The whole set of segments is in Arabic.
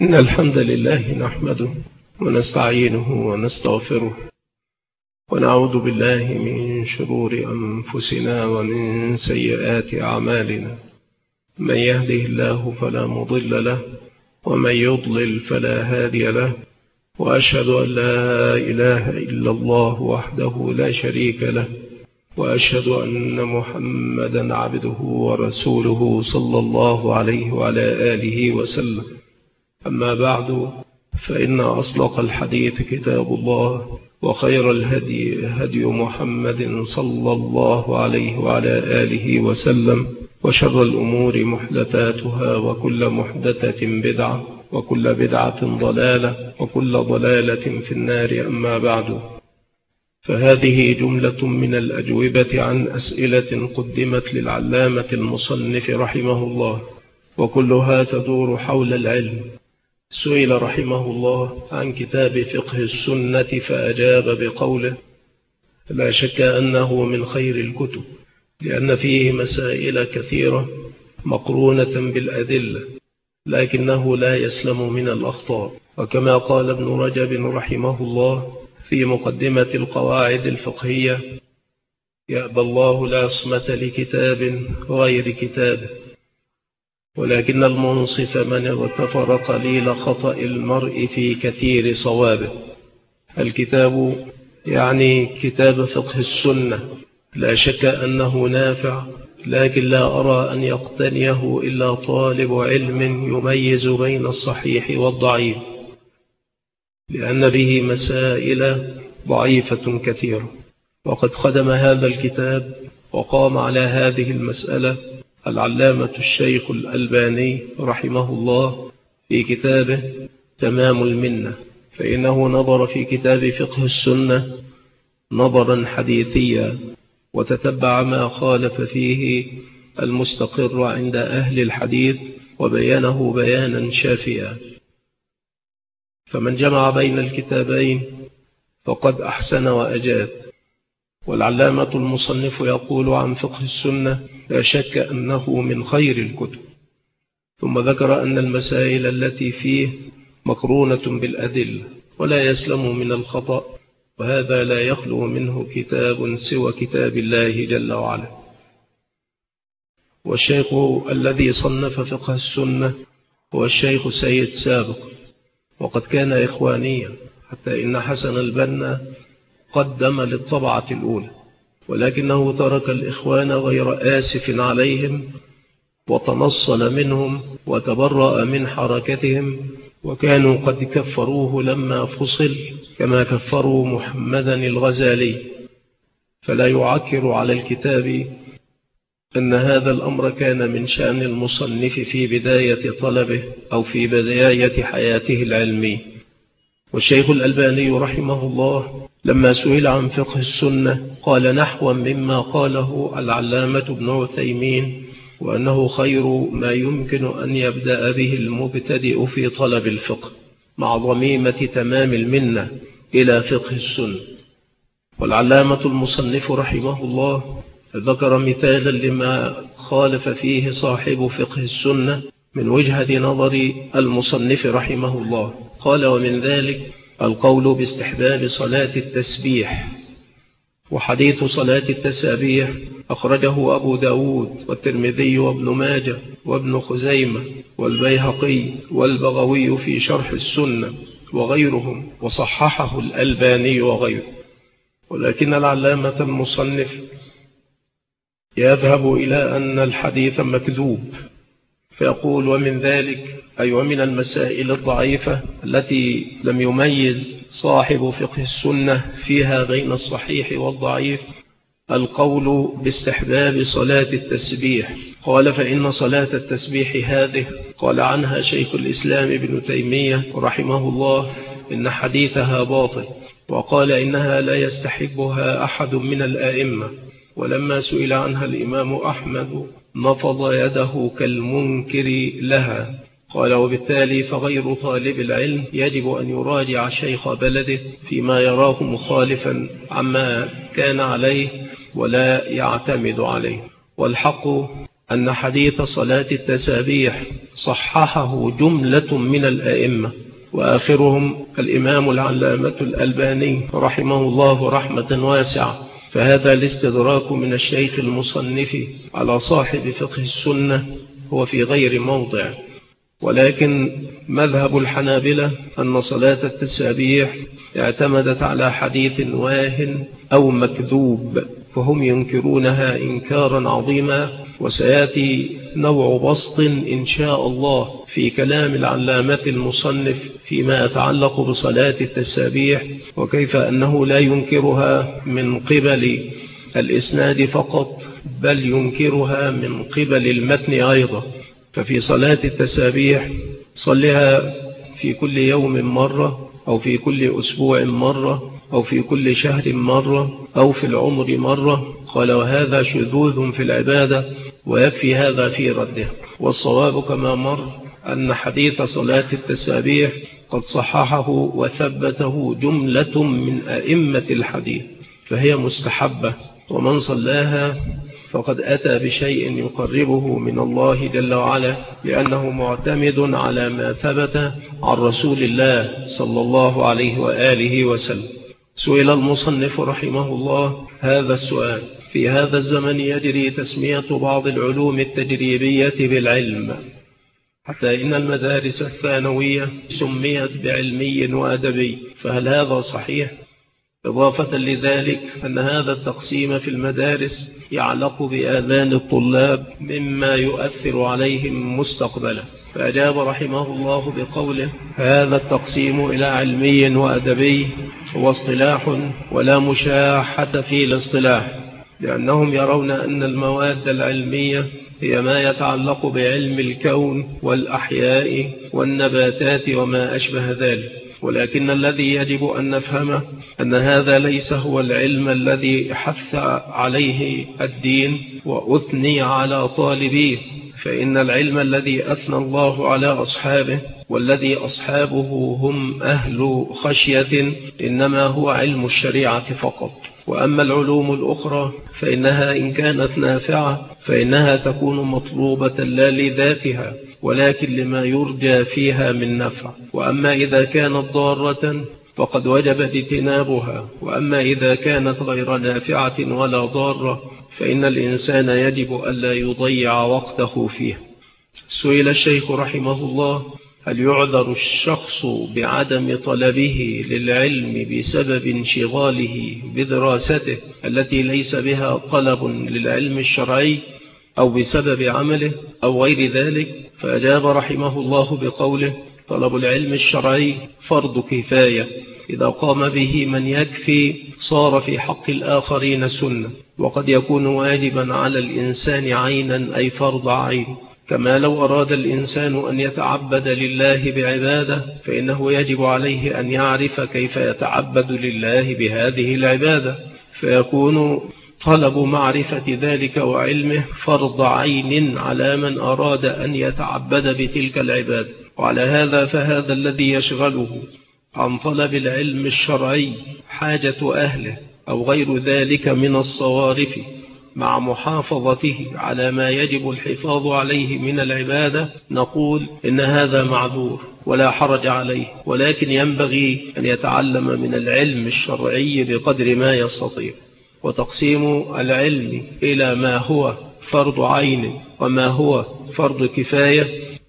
إن الحمد لله نحمده ونستعينه ونستغفره ونعوذ بالله من شرور أنفسنا ومن سيئات أعمالنا. من يهده الله فلا مضل له ومن يضلل فلا هادي له، وأشهد أن لا إله إلا الله وحده لا شريك له، وأشهد أن محمدا عبده ورسوله صلى الله عليه وعلى آله وسلم. أما بعد، فإن أصدق الحديث كتاب الله، وخير الهدي هدي محمد صلى الله عليه وعلى آله وسلم، وشر الأمور محدثاتها، وكل محدثة بدعة، وكل بدعة ضلالة، وكل ضلالة في النار. أما بعد، فهذه جملة من الأجوبة عن أسئلة قدمت للعلامة المصنف رحمه الله، وكلها تدور حول العلم. سئل رحمه الله عن كتاب فقه السنة فأجاب بقوله: لا شك أنه من خير الكتب، لأن فيه مسائل كثيرة مقرونة بالأدلة، لكنه لا يسلم من الأخطاء. وكما قال ابن رجب رحمه الله في مقدمة القواعد الفقهية: يأبى الله لا عصمة لكتاب غير كتابه، ولكن المنصف من اغتفر قليل خطأ المرء في كثير صوابه. الكتاب يعني كتاب فقه السنة، لا شك أنه نافع، لكن لا أرى أن يقتنيه إلا طالب علم يميز بين الصحيح والضعيف، لأن به مسائل ضعيفة كثيرة. وقد خدم هذا الكتاب وقام على هذه المسألة العلامة الشيخ الألباني رحمه الله في كتابه تمام المنة، فإنه نظر في كتاب فقه السنة نظرا حديثيا، وتتبع ما خالف فيه المستقر عند أهل الحديث، وبيانه بيانا شافيا. فمن جمع بين الكتابين فقد أحسن وأجاد. والعلامة المصنف يقول عن فقه السنة: لا شك أنه من خير الكتب. ثم ذكر أن المسائل التي فيه مقرونة بالأدلة، ولا يسلم من الخطأ، وهذا لا يخلو منه كتاب سوى كتاب الله جل وعلا. والشيخ الذي صنف فقه السنة هو الشيخ سيد سابق، وقد كان إخوانيا، حتى إن حسن البنا قدم للطبعة الأولى، ولكنه ترك الإخوان غير آسف عليهم، وتنصل منهم وتبرأ من حركتهم، وكانوا قد كفروه لما فصل، كما كفروا محمدا الغزالي. فلا يعكر على الكتاب أن هذا الأمر كان من شأن المصنف في بداية طلبه أو في بداية حياته العلمية. والشيخ الألباني رحمه الله لما سئل عن فقه السنة قال نحوا مما قاله العلامة ابن عثيمين، وأنه خير ما يمكن أن يبدأ به المبتدئ في طلب الفقه، مع ضميمة تمام المنة إلى فقه السنة. والعلامة المصنف رحمه الله ذكر مثالا لما خالف فيه صاحب فقه السنة من وجهة نظر المصنف رحمه الله. قال: ومن ذلك القول باستحباب صلاة التسبيح. وحديث صلاة التسابيح أخرجه أبو داود والترمذي وابن ماجه وابن خزيمة والبيهقي والبغوي في شرح السنة وغيرهم، وصححه الألباني وغيره. ولكن العلامة المصنف يذهب إلى أن الحديث مكذوب، فيقول: ومن ذلك أي ومن المسائل الضعيفة التي لم يميز صاحب فقه السنة فيها بين الصحيح والضعيف القول باستحباب صلاة التسبيح. قال: فإن صلاة التسبيح هذه قال عنها شيخ الإسلام ابن تيمية رحمه الله إن حديثها باطل، وقال إنها لا يستحبها أحد من الآئمة. ولما سئل عنها الإمام أحمد نفض يده كالمنكر لها. قال: وبالتالي فغير طالب العلم يجب أن يراجع شيخ بلده فيما يراه مخالفا عما كان عليه، ولا يعتمد عليه. والحق أن حديث صلاة التسابيح صححه جملة من الأئمة، وآخرهم الإمام العلامة الألباني رحمه الله رحمة واسعة. فهذا الاستدراك من الشيخ المصنف على صاحب فقه السنة هو في غير موضع. ولكن مذهب الحنابلة أن صلاة التسابيح اعتمدت على حديث واهن أو مكذوب، فهم ينكرونها إنكارا عظيما، وسيأتي نوع بسط إن شاء الله في كلام العلامة المصنف فيما يتعلق بصلاة التسابيح، وكيف أنه لا ينكرها من قبل الإسناد فقط، بل ينكرها من قبل المتن أيضا. ففي صلاة التسابيح صلها في كل يوم مرة، أو في كل أسبوع مرة، أو في كل شهر مرة، أو في العمر مرة. قال وهذا شذوذ في العبادة، ويكفي هذا في رده. والصواب كما مر أن حديث صلاة التسابيح قد صححه وثبته جملة من أئمة الحديث، فهي مستحبة، ومن صلاها فقد أتى بشيء يقربه من الله جل وعلا، لأنه معتمد على ما ثبت عن رسول الله صلى الله عليه وآله وسلم. سئل المصنف رحمه الله هذا السؤال: في هذا الزمن يجري تسمية بعض العلوم التجريبية بالعلم، حتى إن المدارس الثانوية سميت بعلمي وأدبي، فهل هذا صحيح؟ إضافة لذلك أن هذا التقسيم في المدارس يعلق بآذان الطلاب مما يؤثر عليهم مستقبلا. فأجاب رحمه الله بقوله: هذا التقسيم إلى علمي وأدبي هو اصطلاح ولا مشاحة في الاصطلاح، لأنهم يرون أن المواد العلمية هي ما يتعلق بعلم الكون والأحياء والنباتات وما أشبه ذلك. ولكن الذي يجب أن نفهمه أن هذا ليس هو العلم الذي حث عليه الدين وأثني على طالبيه، فإن العلم الذي أثنى الله على أصحابه والذي أصحابه هم أهل خشية إنما هو علم الشريعة فقط. وأما العلوم الأخرى فإنها إن كانت نافعة فإنها تكون مطلوبة لا لذاتها ولكن لما يرجى فيها من نفع. وأما إذا كانت ضارة فقد وجب اجتنابها، وأما إذا كانت غير نافعة ولا ضارة فإن الإنسان يجب ألا يضيع وقته فيها. سئل الشيخ رحمه الله: هل يعذر الشخص بعدم طلبه للعلم بسبب انشغاله بدراسته التي ليس بها طلب للعلم الشرعي، أو بسبب عمله أو غير ذلك؟ فأجاب رحمه الله بقوله: طلب العلم الشرعي فرض كفاية، إذا قام به من يكفي صار في حق الآخرين سنة، وقد يكون واجبا على الإنسان عينا أي فرض عين. كما لو أراد الإنسان أن يتعبد لله بعبادة فإنه يجب عليه أن يعرف كيف يتعبد لله بهذه العبادة، فيكون طلب معرفة ذلك وعلمه فرض عين على من أراد أن يتعبد بتلك العبادة. وعلى هذا فهذا الذي يشغله عن طلب العلم الشرعي حاجة أهله أو غير ذلك من الصوارف، مع محافظته على ما يجب الحفاظ عليه من العبادة، نقول إن هذا معذور ولا حرج عليه، ولكن ينبغي أن يتعلم من العلم الشرعي بقدر ما يستطيع. وتقسيم العلم إلى ما هو فرض عين وما هو فرض كفاية،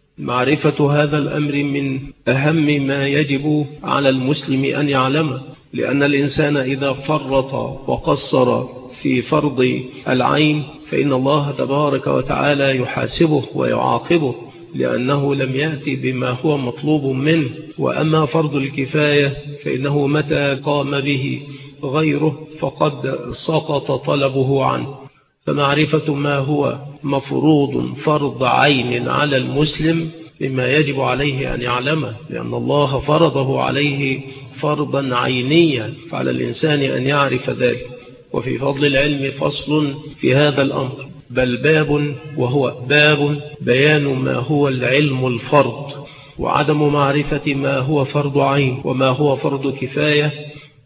معرفة هذا الأمر من أهم ما يجب على المسلم أن يعلمه، لأن الإنسان إذا فرط وقصر في فرض العين فإن الله تبارك وتعالى يحاسبه ويعاقبه، لأنه لم يأتي بما هو مطلوب منه. وأما فرض الكفاية فإنه متى قام به غيره فقد سقط طلبه عنه. فمعرفة ما هو مفروض فرض عين على المسلم مما يجب عليه أن يعلمه، لأن الله فرضه عليه فرضا عينيا، فعلى الإنسان أن يعرف ذلك. وفي فضل العلم فصل في هذا الأمر، بل باب، وهو باب بيان ما هو العلم الفرض، وعدم معرفة ما هو فرض عين وما هو فرض كفاية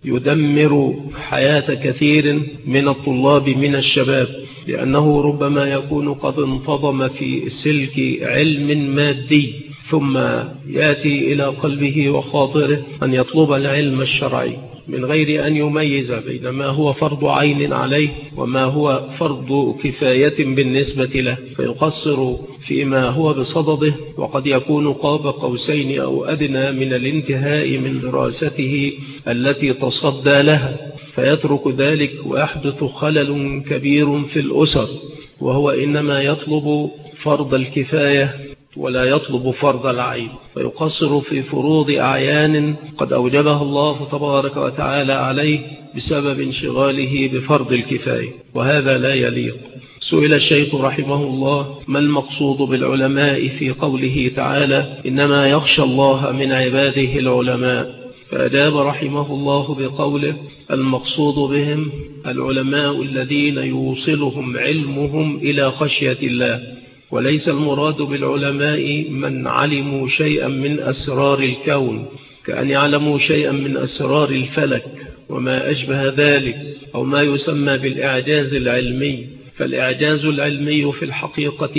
يدمر حياة كثير من الطلاب من الشباب، لأنه ربما يكون قد انتظم في سلك علم مادي، ثم يأتي إلى قلبه وخاطره أن يطلب العلم الشرعي من غير أن يميز بين ما هو فرض عين عليه وما هو فرض كفاية بالنسبة له، فيقصر فيما هو بصدده، وقد يكون قاب قوسين أو أدنى من الانتهاء من دراسته التي تصدى لها، فيترك ذلك ويحدث خلل كبير في الأسر، وهو إنما يطلب فرض الكفاية ولا يطلب فرض العين، فيقصر في فروض أعيان قد أوجبها الله تبارك وتعالى عليه بسبب انشغاله بفرض الكفاية، وهذا لا يليق. سئل الشيخ رحمه الله: ما المقصود بالعلماء في قوله تعالى إنما يخشى الله من عباده العلماء؟ فأجاب رحمه الله بقوله: المقصود بهم العلماء الذين يوصلهم علمهم إلى خشية الله، وليس المراد بالعلماء من علموا شيئا من أسرار الكون، كأن يعلموا شيئا من أسرار الفلك وما أشبه ذلك، أو ما يسمى بالإعجاز العلمي. فالإعجاز العلمي في الحقيقة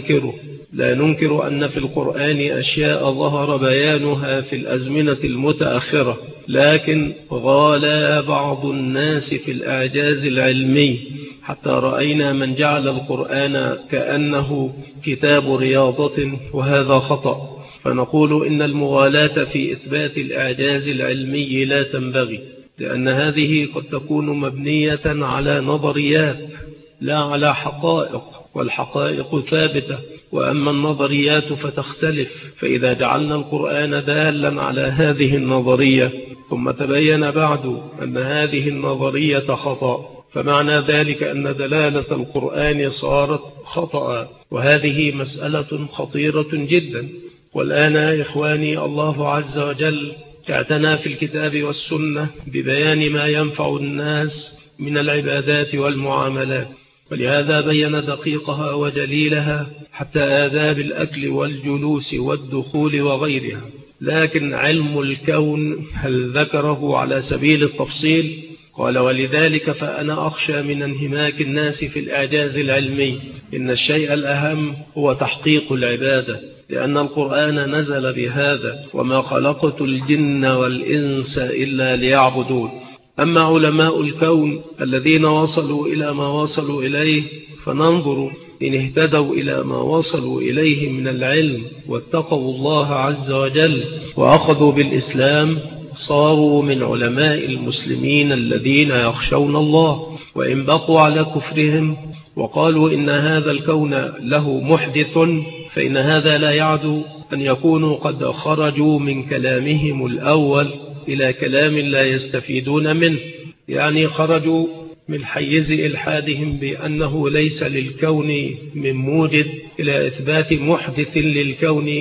لا ننكر أن في القرآن أشياء ظهر بيانها في الأزمنة المتأخرة، لكن غالى بعض الناس في الإعجاز العلمي حتى رأينا من جعل القرآن كأنه كتاب رياضة، وهذا خطأ. فنقول إن المغالاة في إثبات الإعجاز العلمي لا تنبغي، لأن هذه قد تكون مبنية على نظريات لا على حقائق، والحقائق ثابتة، وأما النظريات فتختلف. فإذا جعلنا القرآن دالا على هذه النظرية ثم تبين بعد أن هذه النظرية خطأ، فمعنى ذلك أن دلالة القرآن صارت خطأ، وهذه مسألة خطيرة جدا. والآن يا إخواني، الله عز وجل اعتنى في الكتاب والسنة ببيان ما ينفع الناس من العبادات والمعاملات، ولهذا بين دقيقها وجليلها حتى آداب الأكل والجلوس والدخول وغيرها. لكن علم الكون هل ذكره على سبيل التفصيل؟ قال: ولذلك فأنا أخشى من انهماك الناس في الإعجاز العلمي. إن الشيء الأهم هو تحقيق العبادة، لأن القرآن نزل بهذا: وما خلقت الجن والإنس إلا ليعبدون. أما علماء الكون الذين وصلوا إلى ما وصلوا إليه فننظر إن اهتدوا إلى ما وصلوا إليه من العلم واتقوا الله عز وجل وأخذوا بالإسلام، صاروا من علماء المسلمين الذين يخشون الله. وإن بقوا على كفرهم وقالوا إن هذا الكون له محدث، فإن هذا لا يعد أن يكونوا قد خرجوا من كلامهم الأول إلى كلام لا يستفيدون منه، يعني خرجوا من حيز إلحادهم بأنه ليس للكون من موجد إلى إثبات محدث للكون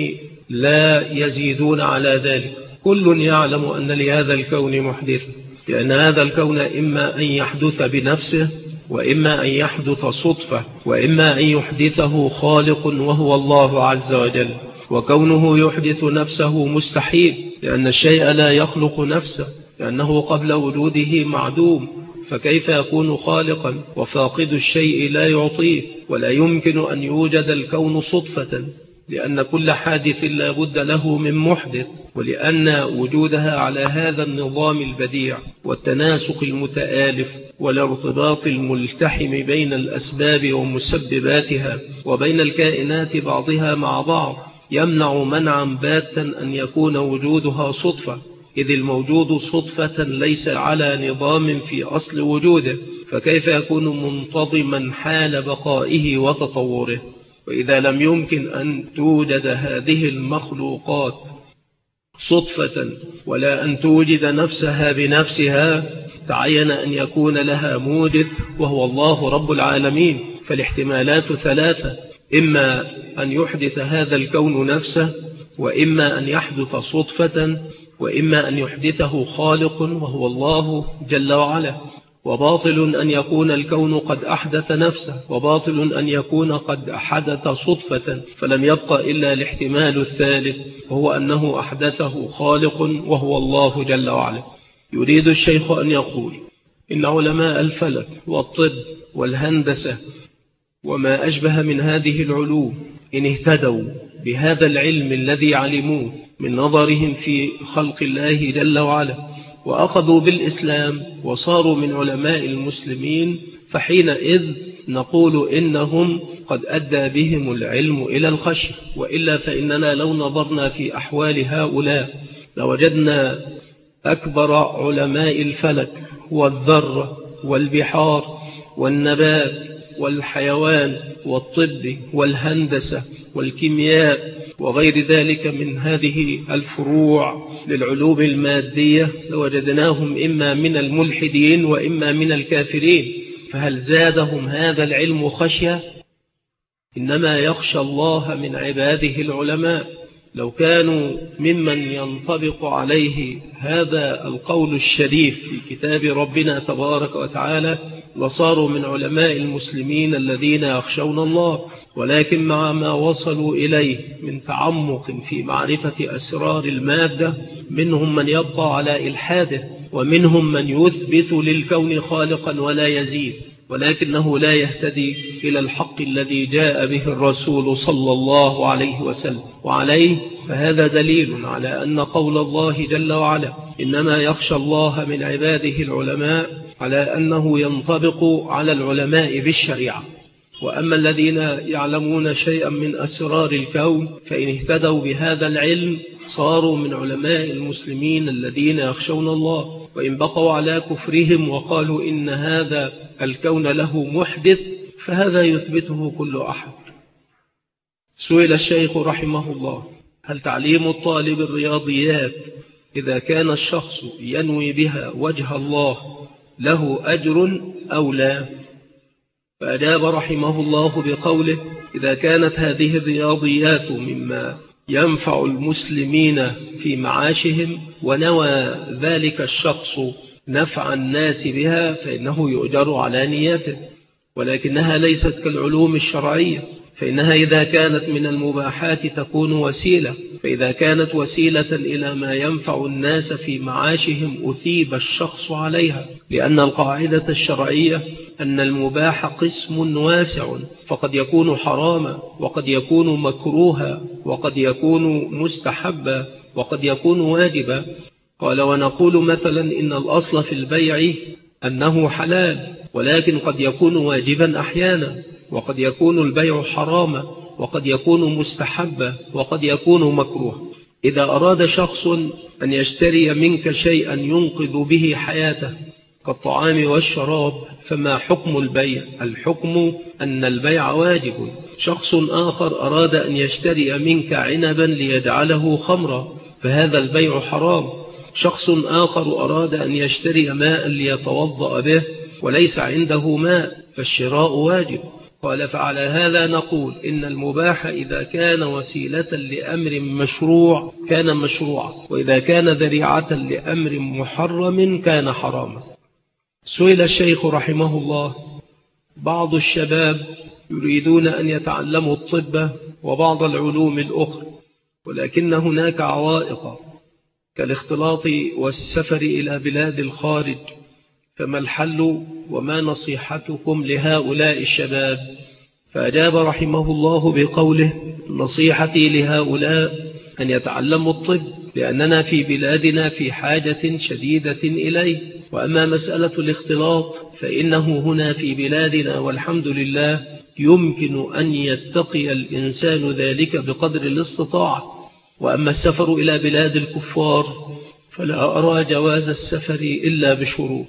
لا يزيدون على ذلك. كل يعلم أن لهذا الكون محدث، لأن هذا الكون إما أن يحدث بنفسه، وإما أن يحدث صدفة، وإما أن يحدثه خالق وهو الله عز وجل. وكونه يحدث نفسه مستحيل، لأن الشيء لا يخلق نفسه، لأنه قبل وجوده معدوم، فكيف يكون خالقا وفاقد الشيء لا يعطيه؟ ولا يمكن أن يوجد الكون صدفة، لأن كل حادث لا بد له من محدث، ولأن وجودها على هذا النظام البديع والتناسق المتآلف والارتباط الملتحم بين الأسباب ومسبباتها وبين الكائنات بعضها مع بعض يمنع منعا باتا أن يكون وجودها صدفة، إذ الموجود صدفة ليس على نظام في أصل وجوده، فكيف يكون منتظما حال بقائه وتطوره؟ وإذا لم يمكن أن توجد هذه المخلوقات صدفة ولا أن توجد نفسها بنفسها، تعين أن يكون لها موجد وهو الله رب العالمين. فالاحتمالات ثلاثة: إما أن يحدث هذا الكون نفسه، وإما أن يحدث صدفة، وإما أن يحدثه خالق وهو الله جل وعلا. وباطل أن يكون الكون قد أحدث نفسه، وباطل أن يكون قد حدث صدفة، فلم يبقى إلا الاحتمال الثالث، وهو أنه أحدثه خالق وهو الله جل وعلا. يريد الشيخ أن يقول إن علماء الفلك والطب والهندسة وما أشبه من هذه العلوم إن اهتدوا بهذا العلم الذي علموه من نظرهم في خلق الله جل وعلا وأخذوا بالإسلام وصاروا من علماء المسلمين، فحينئذ نقول إنهم قد أدى بهم العلم إلى الخشية. وإلا فإننا لو نظرنا في أحوال هؤلاء لوجدنا أكبر علماء الفلك والذرة والبحار والنبات والحيوان والطب والهندسة والكيمياء وغير ذلك من هذه الفروع للعلوم المادية لوجدناهم إما من الملحدين وإما من الكافرين. فهل زادهم هذا العلم خشية؟ إنما يخشى الله من عباده العلماء. لو كانوا ممن ينطبق عليه هذا القول الشريف في كتاب ربنا تبارك وتعالى لصاروا من علماء المسلمين الذين يخشون الله. ولكن مع ما وصلوا إليه من تعمق في معرفة أسرار المادة منهم من يبقى على إلحاده، ومنهم من يثبت للكون خالقا ولا يزيد، ولكنه لا يهتدي إلى الحق الذي جاء به الرسول صلى الله عليه وسلم. وعليه فهذا دليل على أن قول الله جل وعلا إنما يخشى الله من عباده العلماء على أنه ينطبق على العلماء بالشريعة. وأما الذين يعلمون شيئا من أسرار الكون فإن اهتدوا بهذا العلم صاروا من علماء المسلمين الذين يخشون الله. وإن بقوا على كفرهم وقالوا إن هذا الكون له محدث فهذا يثبته كل أحد. سئل الشيخ رحمه الله هل تعليم الطالب الرياضيات إذا كان الشخص ينوي بها وجه الله له أجر أو لا؟ فأجاب رحمه الله بقوله إذا كانت هذه الرياضيات مما ينفع المسلمين في معاشهم ونوى ذلك الشخص نفع الناس بها فإنه يؤجر على نيته، ولكنها ليست كالعلوم الشرعية، فإنها إذا كانت من المباحات تكون وسيلة، فإذا كانت وسيلة إلى ما ينفع الناس في معاشهم أثيب الشخص عليها، لأن القاعدة الشرعية أن المباح قسم واسع، فقد يكون حراما وقد يكون مكروها وقد يكون مستحبا وقد يكون واجبا. قال ونقول مثلا إن الأصل في البيع أنه حلال، ولكن قد يكون واجبا أحيانا، وقد يكون البيع حراما وقد يكون مستحبا وقد يكون مكروها. إذا أراد شخص أن يشتري منك شيئا ينقذ به حياته كالطعام والشراب فما حكم البيع؟ الحكم أن البيع واجب. شخص آخر أراد أن يشتري منك عنبا ليجعله خمرا فهذا البيع حرام. شخص آخر أراد أن يشتري ماء ليتوضأ به وليس عنده ماء فالشراء واجب. قال فعلى هذا نقول إن المباح إذا كان وسيلة لأمر مشروع كان مشروعا، وإذا كان ذريعة لأمر محرم كان حراما. سئل الشيخ رحمه الله بعض الشباب يريدون أن يتعلموا الطب وبعض العلوم الأخرى، ولكن هناك عوائق كالاختلاط والسفر إلى بلاد الخارج، فما الحل وما نصيحتكم لهؤلاء الشباب؟ فأجاب رحمه الله بقوله نصيحتي لهؤلاء أن يتعلموا الطب لأننا في بلادنا في حاجة شديدة إليه. وأما مسألة الاختلاط فإنه هنا في بلادنا والحمد لله يمكن أن يتقي الإنسان ذلك بقدر الاستطاعة. وأما السفر إلى بلاد الكفار فلا أرى جواز السفر إلا بشروط.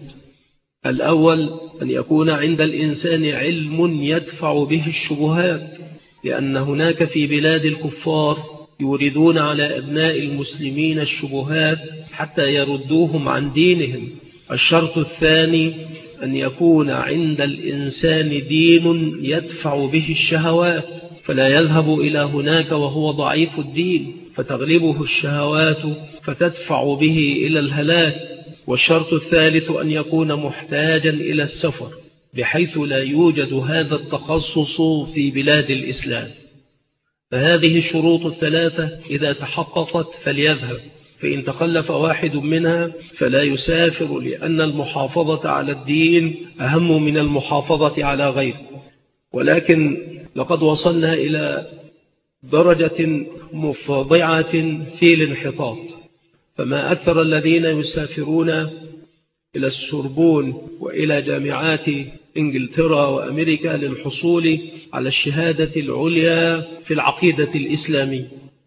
الأول أن يكون عند الإنسان علم يدفع به الشبهات، لأن هناك في بلاد الكفار يوردون على أبناء المسلمين الشبهات حتى يردوهم عن دينهم. الشرط الثاني أن يكون عند الإنسان دين يدفع به الشهوات، فلا يذهب إلى هناك وهو ضعيف الدين فتغلبه الشهوات فتدفع به إلى الهلاك. والشرط الثالث أن يكون محتاجا إلى السفر بحيث لا يوجد هذا التخصص في بلاد الإسلام. فهذه الشروط الثلاثة إذا تحققت فليذهب، فإن تخلف واحد منها فلا يسافر، لأن المحافظة على الدين أهم من المحافظة على غيره. ولكن لقد وصلنا إلى درجة مفضعة في الانحطاط، فما أكثر الذين يسافرون إلى السوربون وإلى جامعات إنجلترا وأمريكا للحصول على الشهادة العليا في العقيدة الإسلامية.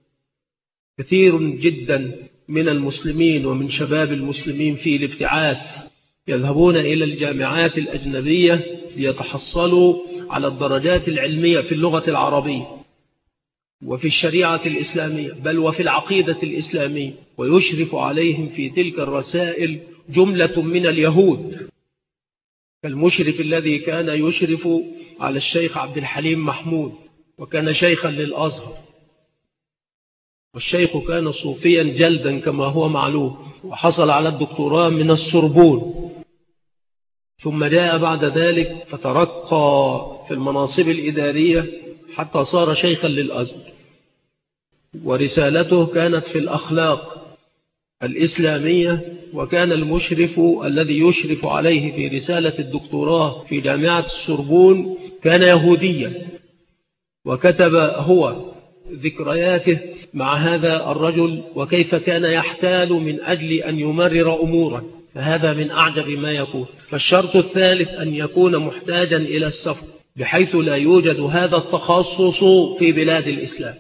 كثير جدا من المسلمين ومن شباب المسلمين في الابتعاث يذهبون إلى الجامعات الأجنبية ليتحصلوا على الدرجات العلمية في اللغة العربية وفي الشريعة الإسلامية، بل وفي العقيدة الإسلامية، ويشرف عليهم في تلك الرسائل جملة من اليهود، كالمشرف الذي كان يشرف على الشيخ عبد الحليم محمود، وكان شيخا للأزهر، والشيخ كان صوفيا جلدا كما هو معلوم، وحصل على الدكتوراه من السوربون، ثم جاء بعد ذلك فترقى في المناصب الإدارية حتى صار شيخا للأزهر، ورسالته كانت في الأخلاق الإسلامية. وكان المشرف الذي يشرف عليه في رسالة الدكتوراه في جامعة السوربون كان يهوديا، وكتب هو ذكرياته مع هذا الرجل وكيف كان يحتال من أجل أن يمرر أمورا، فهذا من أعجب ما يكون. فالشرط الثالث أن يكون محتاجا إلى السفر، بحيث لا يوجد هذا التخصص في بلاد الإسلام.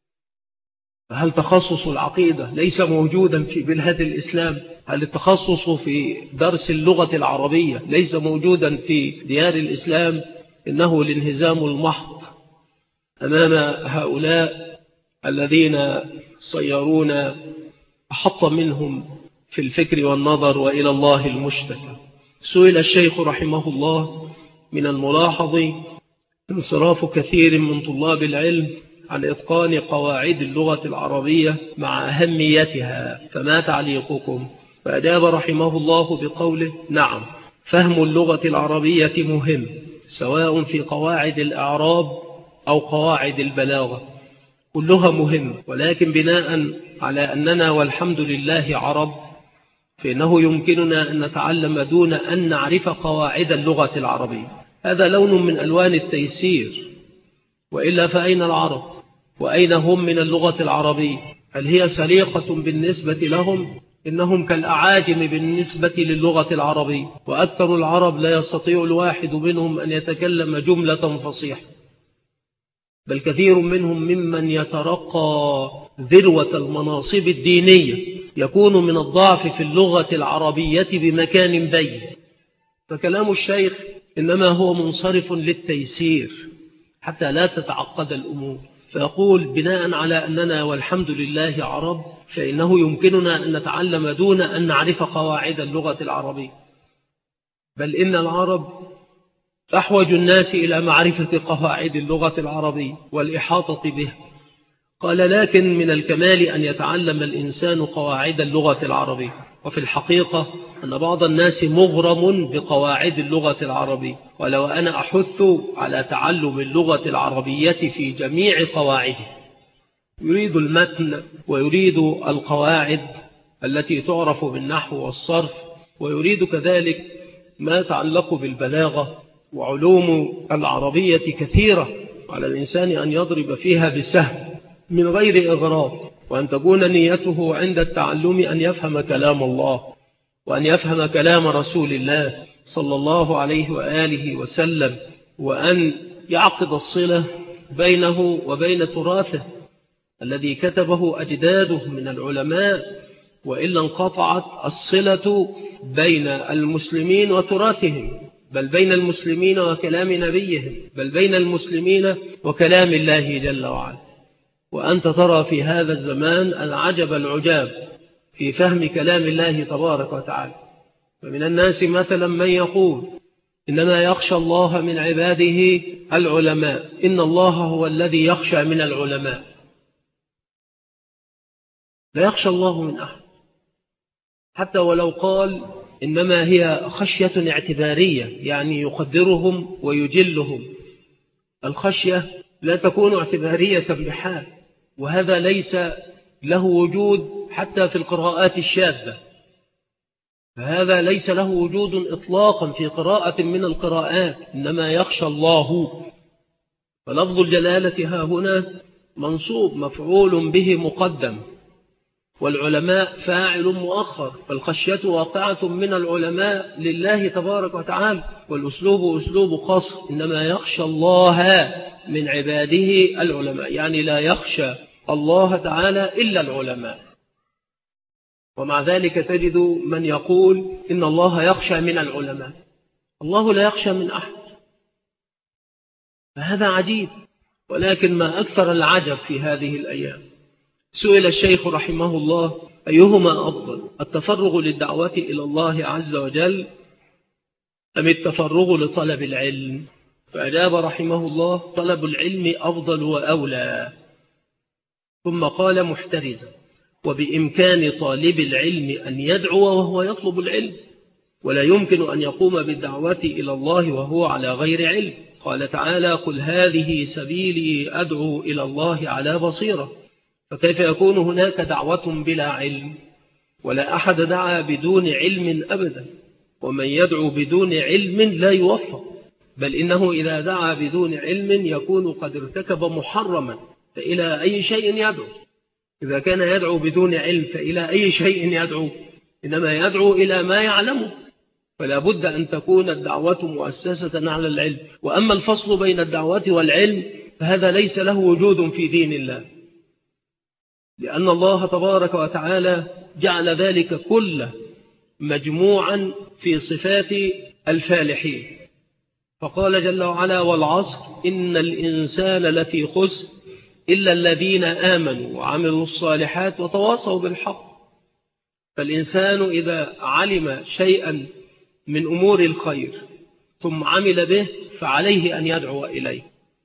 فهل تخصص العقيدة ليس موجودا في بلاد الإسلام؟ هل التخصص في درس اللغة العربية ليس موجودا في ديار الإسلام؟ إنه الانهزام المحض أمام هؤلاء الذين صيرون أحط منهم في الفكر والنظر، وإلى الله المشتكى. سئل الشيخ رحمه الله: من الملاحظ انصراف كثير من طلاب العلم عن إتقان قواعد اللغة العربية مع أهميتها، فما تعليقكم؟ فأجاب رحمه الله بقوله: نعم، فهم اللغة العربية مهم، سواء في قواعد الإعراب أو قواعد البلاغة، كلها مهم، ولكن بناء على أننا والحمد لله عرب، فإنه يمكننا أن نتعلم دون أن نعرف قواعد اللغة العربية. هذا لون من ألوان التيسير، وإلا فأين العرب؟ وأين هم من اللغة العربية؟ هل هي سليقة بالنسبة لهم؟ إنهم كالأعاجم بالنسبة للغة العربية، وأكثر العرب لا يستطيع الواحد منهم أن يتكلم جملة فصيحة، بل كثير منهم ممن يترقى ذروة المناصب الدينية يكون من الضعف في اللغة العربية بمكان بين. فكلام الشيخ إنما هو منصرف للتيسير حتى لا تتعقد الأمور، فيقول: بناء على أننا والحمد لله عرب، فإنه يمكننا أن نتعلم دون أن نعرف قواعد اللغة العربية، بل إن العرب أحوج الناس إلى معرفة قواعد اللغة العربية والإحاطة بها. قال: لكن من الكمال أن يتعلم الإنسان قواعد اللغة العربية. وفي الحقيقة أن بعض الناس مغرم بقواعد اللغة العربية، ولو أنا أحث على تعلم اللغة العربية في جميع قواعده، يريد المتن ويريد القواعد التي تعرف بالنحو والصرف، ويريد كذلك ما يتعلق بالبلاغة، وعلوم العربية كثيرة على الإنسان أن يضرب فيها بسهم من غير إغراض، وأن تكون نيته عند التعلم أن يفهم كلام الله وأن يفهم كلام رسول الله صلى الله عليه وآله وسلم، وأن يعقد الصلة بينه وبين تراثه الذي كتبه أجداده من العلماء، وإلا انقطعت الصلة بين المسلمين وتراثهم، بل بين المسلمين وكلام نبيهم، بل بين المسلمين وكلام الله جل وعلا. وأنت ترى في هذا الزمان العجب العجاب في فهم كلام الله تبارك وتعالى. فمن الناس مثلا من يقول: إنما يخشى الله من عباده العلماء، إن الله هو الذي يخشى من العلماء. لا يخشى الله من أحد، حتى ولو قال إنما هي خشية اعتبارية، يعني يقدرهم ويجلهم. الخشية لا تكون اعتبارية بحال، وهذا ليس له وجود حتى في القراءات الشاذة، فهذا ليس له وجود إطلاقا في قراءة من القراءات، إنما يخشى الله. فلفظ الجلالة ها هنا منصوب مفعول به مقدم، والعلماء فاعل مؤخر، فالخشية واقعة من العلماء لله تبارك وتعالى، والأسلوب أسلوب قصر، إنما يخشى الله من عباده العلماء، يعني لا يخشى الله تعالى إلا العلماء. ومع ذلك تجد من يقول إن الله يخشى من العلماء، الله لا يخشى من أحد، فهذا عجيب. ولكن ما أكثر العجب في هذه الأيام، سئل الشيخ رحمه الله أيهما أفضل، التفرغ للدعوة إلى الله عز وجل أم التفرغ لطلب العلم؟ فأجاب رحمه الله طلب العلم أفضل وأولى، ثم قال محترزا وبإمكان طالب العلم أن يدعو وهو يطلب العلم، ولا يمكن أن يقوم بالدعوة إلى الله وهو على غير علم. قال تعالى قل هذه سبيلي أدعو إلى الله على بصيرة، فكيف يكون هناك دعوة بلا علم؟ ولا أحد دعا بدون علم أبدا، ومن يدعو بدون علم لا يوفق، بل إنه إذا دعا بدون علم يكون قد ارتكب محرما، فإلى أي شيء يدعو؟ إذا كان يدعو بدون علم فإلى أي شيء يدعو؟ إنما يدعو إلى ما يعلمه، فلا بد أن تكون الدعوة مؤسسة على العلم. وأما الفصل بين الدعوة والعلم فهذا ليس له وجود في دين الله، لأن الله تبارك وتعالى جعل ذلك كله مجموعا في صفات الفالحين، فقال جل وعلا والعصر إن الإنسان لفي خسر إلا الذين آمنوا وعملوا الصالحات وتواصوا بالحق. فالإنسان إذا علم شيئا من أمور الخير ثم عمل به فعليه أن يدعو إليه،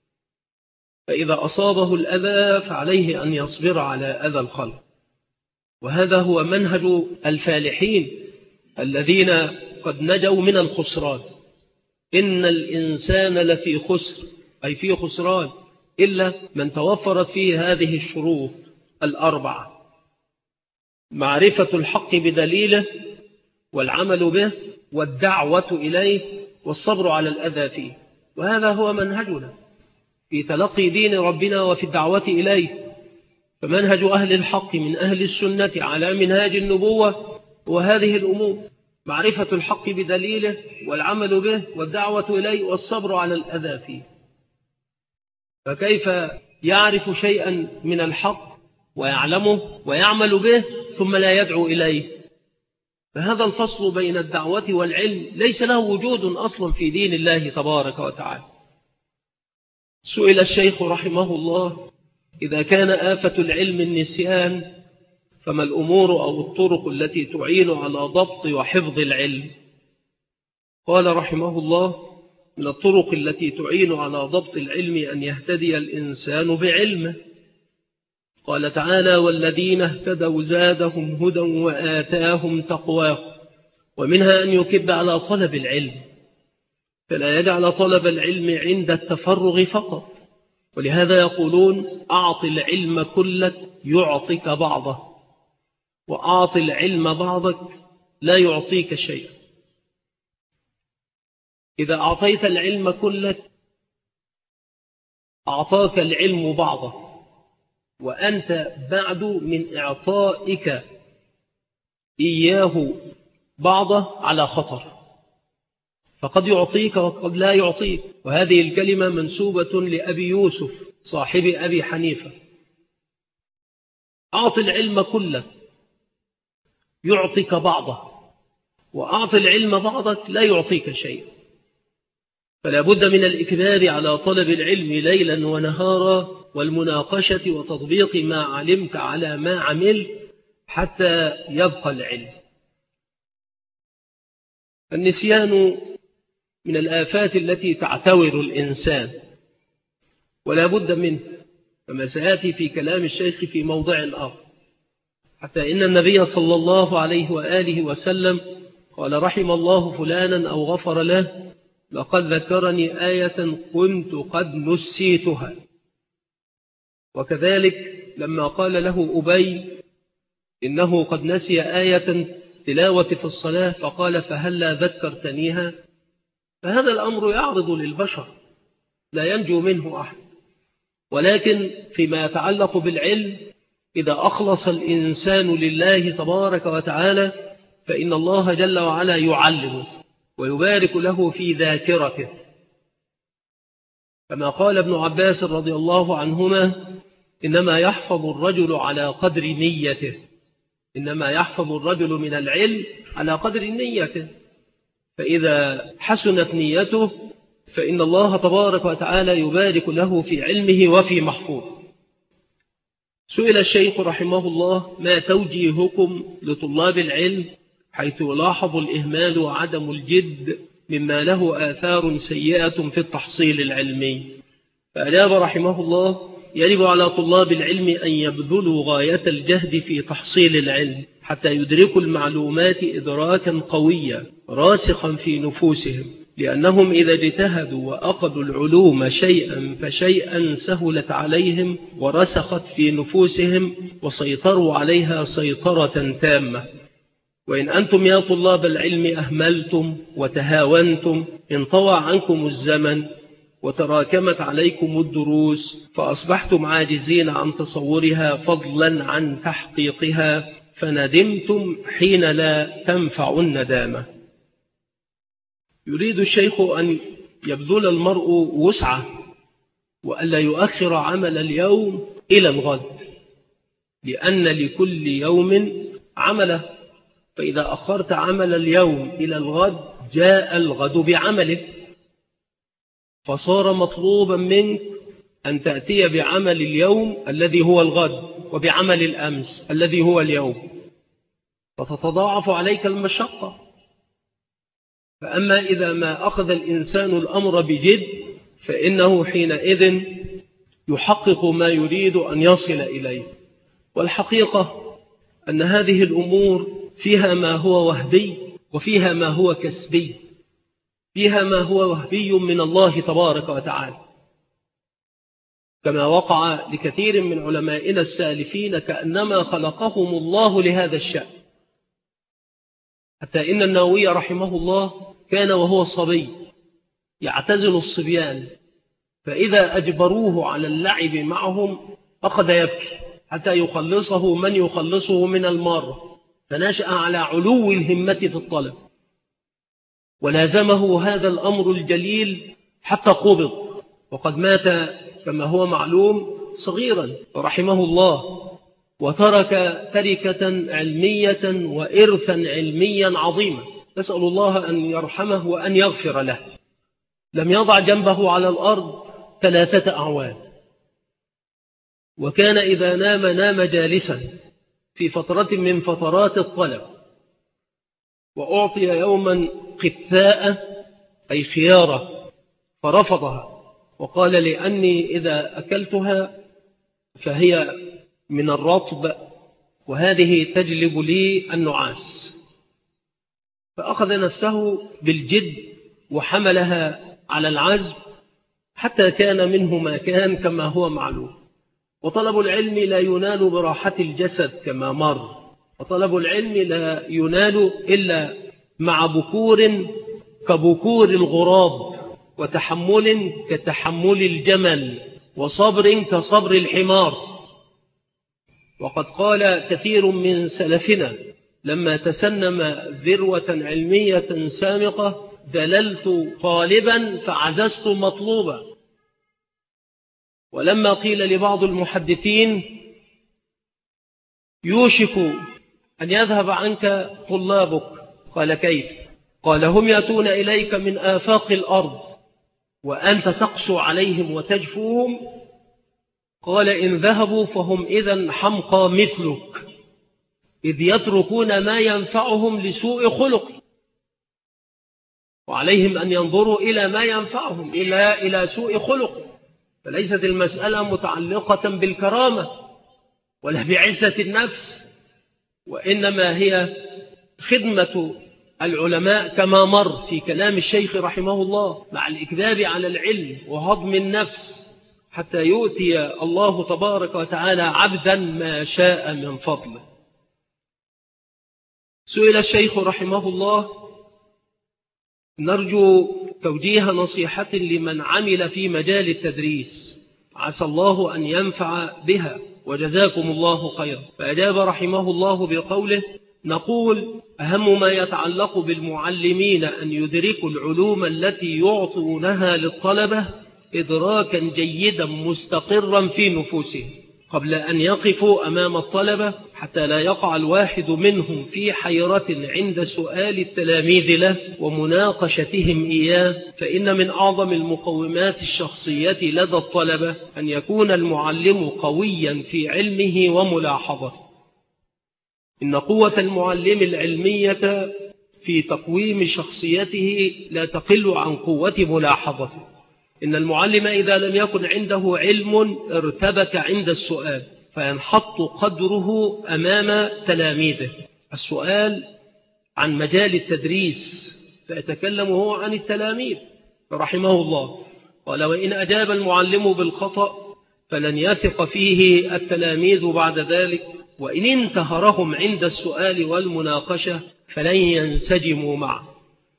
فإذا أصابه الأذى فعليه أن يصبر على أذى الخلق. وهذا هو منهج الفالحين الذين قد نجوا من الخسران. إن الإنسان لفي خسر، أي في خسران، إلا من توفرت فيه هذه الشروط الأربعة: معرفة الحق بدليله، والعمل به، والدعوة إليه، والصبر على الأذى فيه. وهذا هو منهجنا في تلقي دين ربنا وفي الدعوة إليه. فمنهج أهل الحق من أهل السنة على منهاج النبوة وهذه الأمور: معرفة الحق بدليله، والعمل به، والدعوة إليه، والصبر على الأذى فيه. فكيف يعرف شيئا من الحق ويعلمه ويعمل به ثم لا يدعو إليه؟ فهذا الفصل بين الدعوة والعلم ليس له وجود أصلا في دين الله تبارك وتعالى. سئل الشيخ رحمه الله إذا كان آفة العلم النسيان فما الأمور أو الطرق التي تعين على ضبط وحفظ العلم؟ قال رحمه الله من الطرق التي تعين على ضبط العلم أن يهتدي الإنسان بعلمه. قال تعالى والذين اهتدوا زادهم هدى وآتاهم تقواه. ومنها أن يكب على طلب العلم، فلا يجعل طلب العلم عند التفرغ فقط، ولهذا يقولون أعط العلم كلك يعطيك بعضه، وأعط العلم بعضك لا يعطيك شيء. إذا أعطيت العلم كلك أعطاك العلم بعضه، وأنت بعد من إعطائك إياه بعضه على خطر، فقد يعطيك وقد لا يعطيك. وهذه الكلمة منسوبة لأبي يوسف صاحب أبي حنيفة: أعط العلم كله يعطيك بعضه، وأعط العلم بعضك لا يعطيك شيء. فلا بد من الإكبار على طلب العلم ليلا ونهارا، والمناقشة وتطبيق ما علمت على ما عمل حتى يبقى العلم. النسيان من الآفات التي تعتور الإنسان ولا بد منه، كما سيأتي في كلام الشيخ في موضع آخر، حتى إن النبي صلى الله عليه وآله وسلم قال رحم الله فلانا أو غفر له لقد ذكرني آية كنت قد نسيتها. وكذلك لما قال له أبي إنه قد نسي آية تلاوة في الصلاة فقال فهلا ذكرتنيها، فهذا الأمر يعرض للبشر لا ينجو منه أحد. ولكن فيما يتعلق بالعلم إذا أخلص الإنسان لله تبارك وتعالى فإن الله جل وعلا يعلمه ويبارك له في ذاكرته، كما قال ابن عباس رضي الله عنهما إنما يحفظ الرجل على قدر نيته، إنما يحفظ الرجل من العلم على قدر نيته، فإذا حسنت نيته فإن الله تبارك وتعالى يبارك له في علمه وفي محفوظه. سئل الشيخ رحمه الله ما توجيهكم لطلاب العلم حيث يلاحظ الإهمال وعدم الجد مما له آثار سيئة في التحصيل العلمي؟ فأجاب رحمه الله يجب على طلاب العلم أن يبذلوا غاية الجهد في تحصيل العلم حتى يدركوا المعلومات إدراكا قويا راسخا في نفوسهم، لأنهم إذا اجتهدوا وأخذوا العلوم شيئا فشيئا سهلت عليهم ورسخت في نفوسهم وسيطروا عليها سيطرة تامة. وإن أنتم يا طلاب العلم أهملتم وتهاونتم انطوى عنكم الزمن وتراكمت عليكم الدروس فأصبحتم عاجزين عن تصورها فضلا عن تحقيقها فندمتم حين لا تنفع الندامة. يريد الشيخ أن يبذل المرء وسعه وألا يؤخر عمل اليوم إلى الغد، لأن لكل يوم عمله، فإذا أخرت عمل اليوم إلى الغد جاء الغد بعمله، فصار مطلوبا منك أن تأتي بعمل اليوم الذي هو الغد وبعمل الأمس الذي هو اليوم، فتتضاعف عليك المشقة. فأما إذا ما أخذ الإنسان الأمر بجد فإنه حينئذ يحقق ما يريد أن يصل إليه. والحقيقة أن هذه الأمور فيها ما هو وهبي وفيها ما هو كسبي، فيها ما هو وهبي من الله تبارك وتعالى، كما وقع لكثير من علمائنا السالفين كأنما خلقهم الله لهذا الشأن. حتى إن النووي رحمه الله كان وهو صبي يعتزل الصبيان، فإذا أجبروه على اللعب معهم أخذ يبكي حتى يخلصه من يخلصه من المار، فنشأ على علو الهمة في الطلب، ولازمه هذا الأمر الجليل حتى قبض، وقد مات كما هو معلوم صغيرا رحمه الله، وترك تركة علمية وإرثا علميا عظيما، نسأل الله أن يرحمه وأن يغفر له. لم يضع جنبه على الأرض 3 أعوام، وكان إذا نام جالسا في فترة من فترات الطلب، وأعطي يوما قثاء أي خيارة فرفضها وقال لأني إذا أكلتها فهي من الرطب وهذه تجلب لي النعاس، فأخذ نفسه بالجد وحملها على العزم حتى كان منه ما كان كما هو معلوم. وطلب العلم لا ينال براحة الجسد كما مر، وطلب العلم لا ينال إلا مع بكور كبكور الغراب، وتحمل كتحمل الجمل، وصبر كصبر الحمار. وقد قال كثير من سلفنا لما تسنم ذروة علمية سامقة دللت طالبا فعززت مطلوبا. ولما قيل لبعض المحدثين يوشك أن يذهب عنك طلابك قال كيف؟ قال هم يأتون إليك من آفاق الأرض وأنت تقسو عليهم وتجفوهم، قال إن ذهبوا فهم إذن حمقى مثلك، إذ يتركون ما ينفعهم لسوء خلق، وعليهم أن ينظروا إلى ما ينفعهم إلى سوء خلق. فليست المسألة متعلقة بالكرامة ولا بعزة النفس، وإنما هي خدمة العلماء كما مر في كلام الشيخ رحمه الله، مع الإكذاب على العلم وهضم النفس حتى يؤتي الله تبارك وتعالى عبدا ما شاء من فضله. سئل الشيخ رحمه الله: نرجو توجيه نصيحة لمن عمل في مجال التدريس، عسى الله أن ينفع بها وجزاكم الله خيرا. فأجاب رحمه الله بقوله: نقول: أهم ما يتعلق بالمعلمين أن يدركوا العلوم التي يعطونها للطلبة إدراكا جيدا مستقرا في نفوسهم قبل أن يقفوا أمام الطلبة، حتى لا يقع الواحد منهم في حيرة عند سؤال التلاميذ له ومناقشتهم إياه. فإن من أعظم المقومات الشخصية لدى الطلبة أن يكون المعلم قويا في علمه وملاحظته. إن قوة المعلم العلمية في تقويم شخصيته لا تقل عن قوة ملاحظته. إن المعلم إذا لم يكن عنده علم ارتبك عند السؤال فينحط قدره أمام تلاميذه. السؤال عن مجال التدريس فيتكلم هو عن التلاميذ رحمه الله، قال: وإن أجاب المعلم بالخطأ فلن يثق فيه التلاميذ بعد ذلك، وإن انتهرهم عند السؤال والمناقشة فلن ينسجموا معه.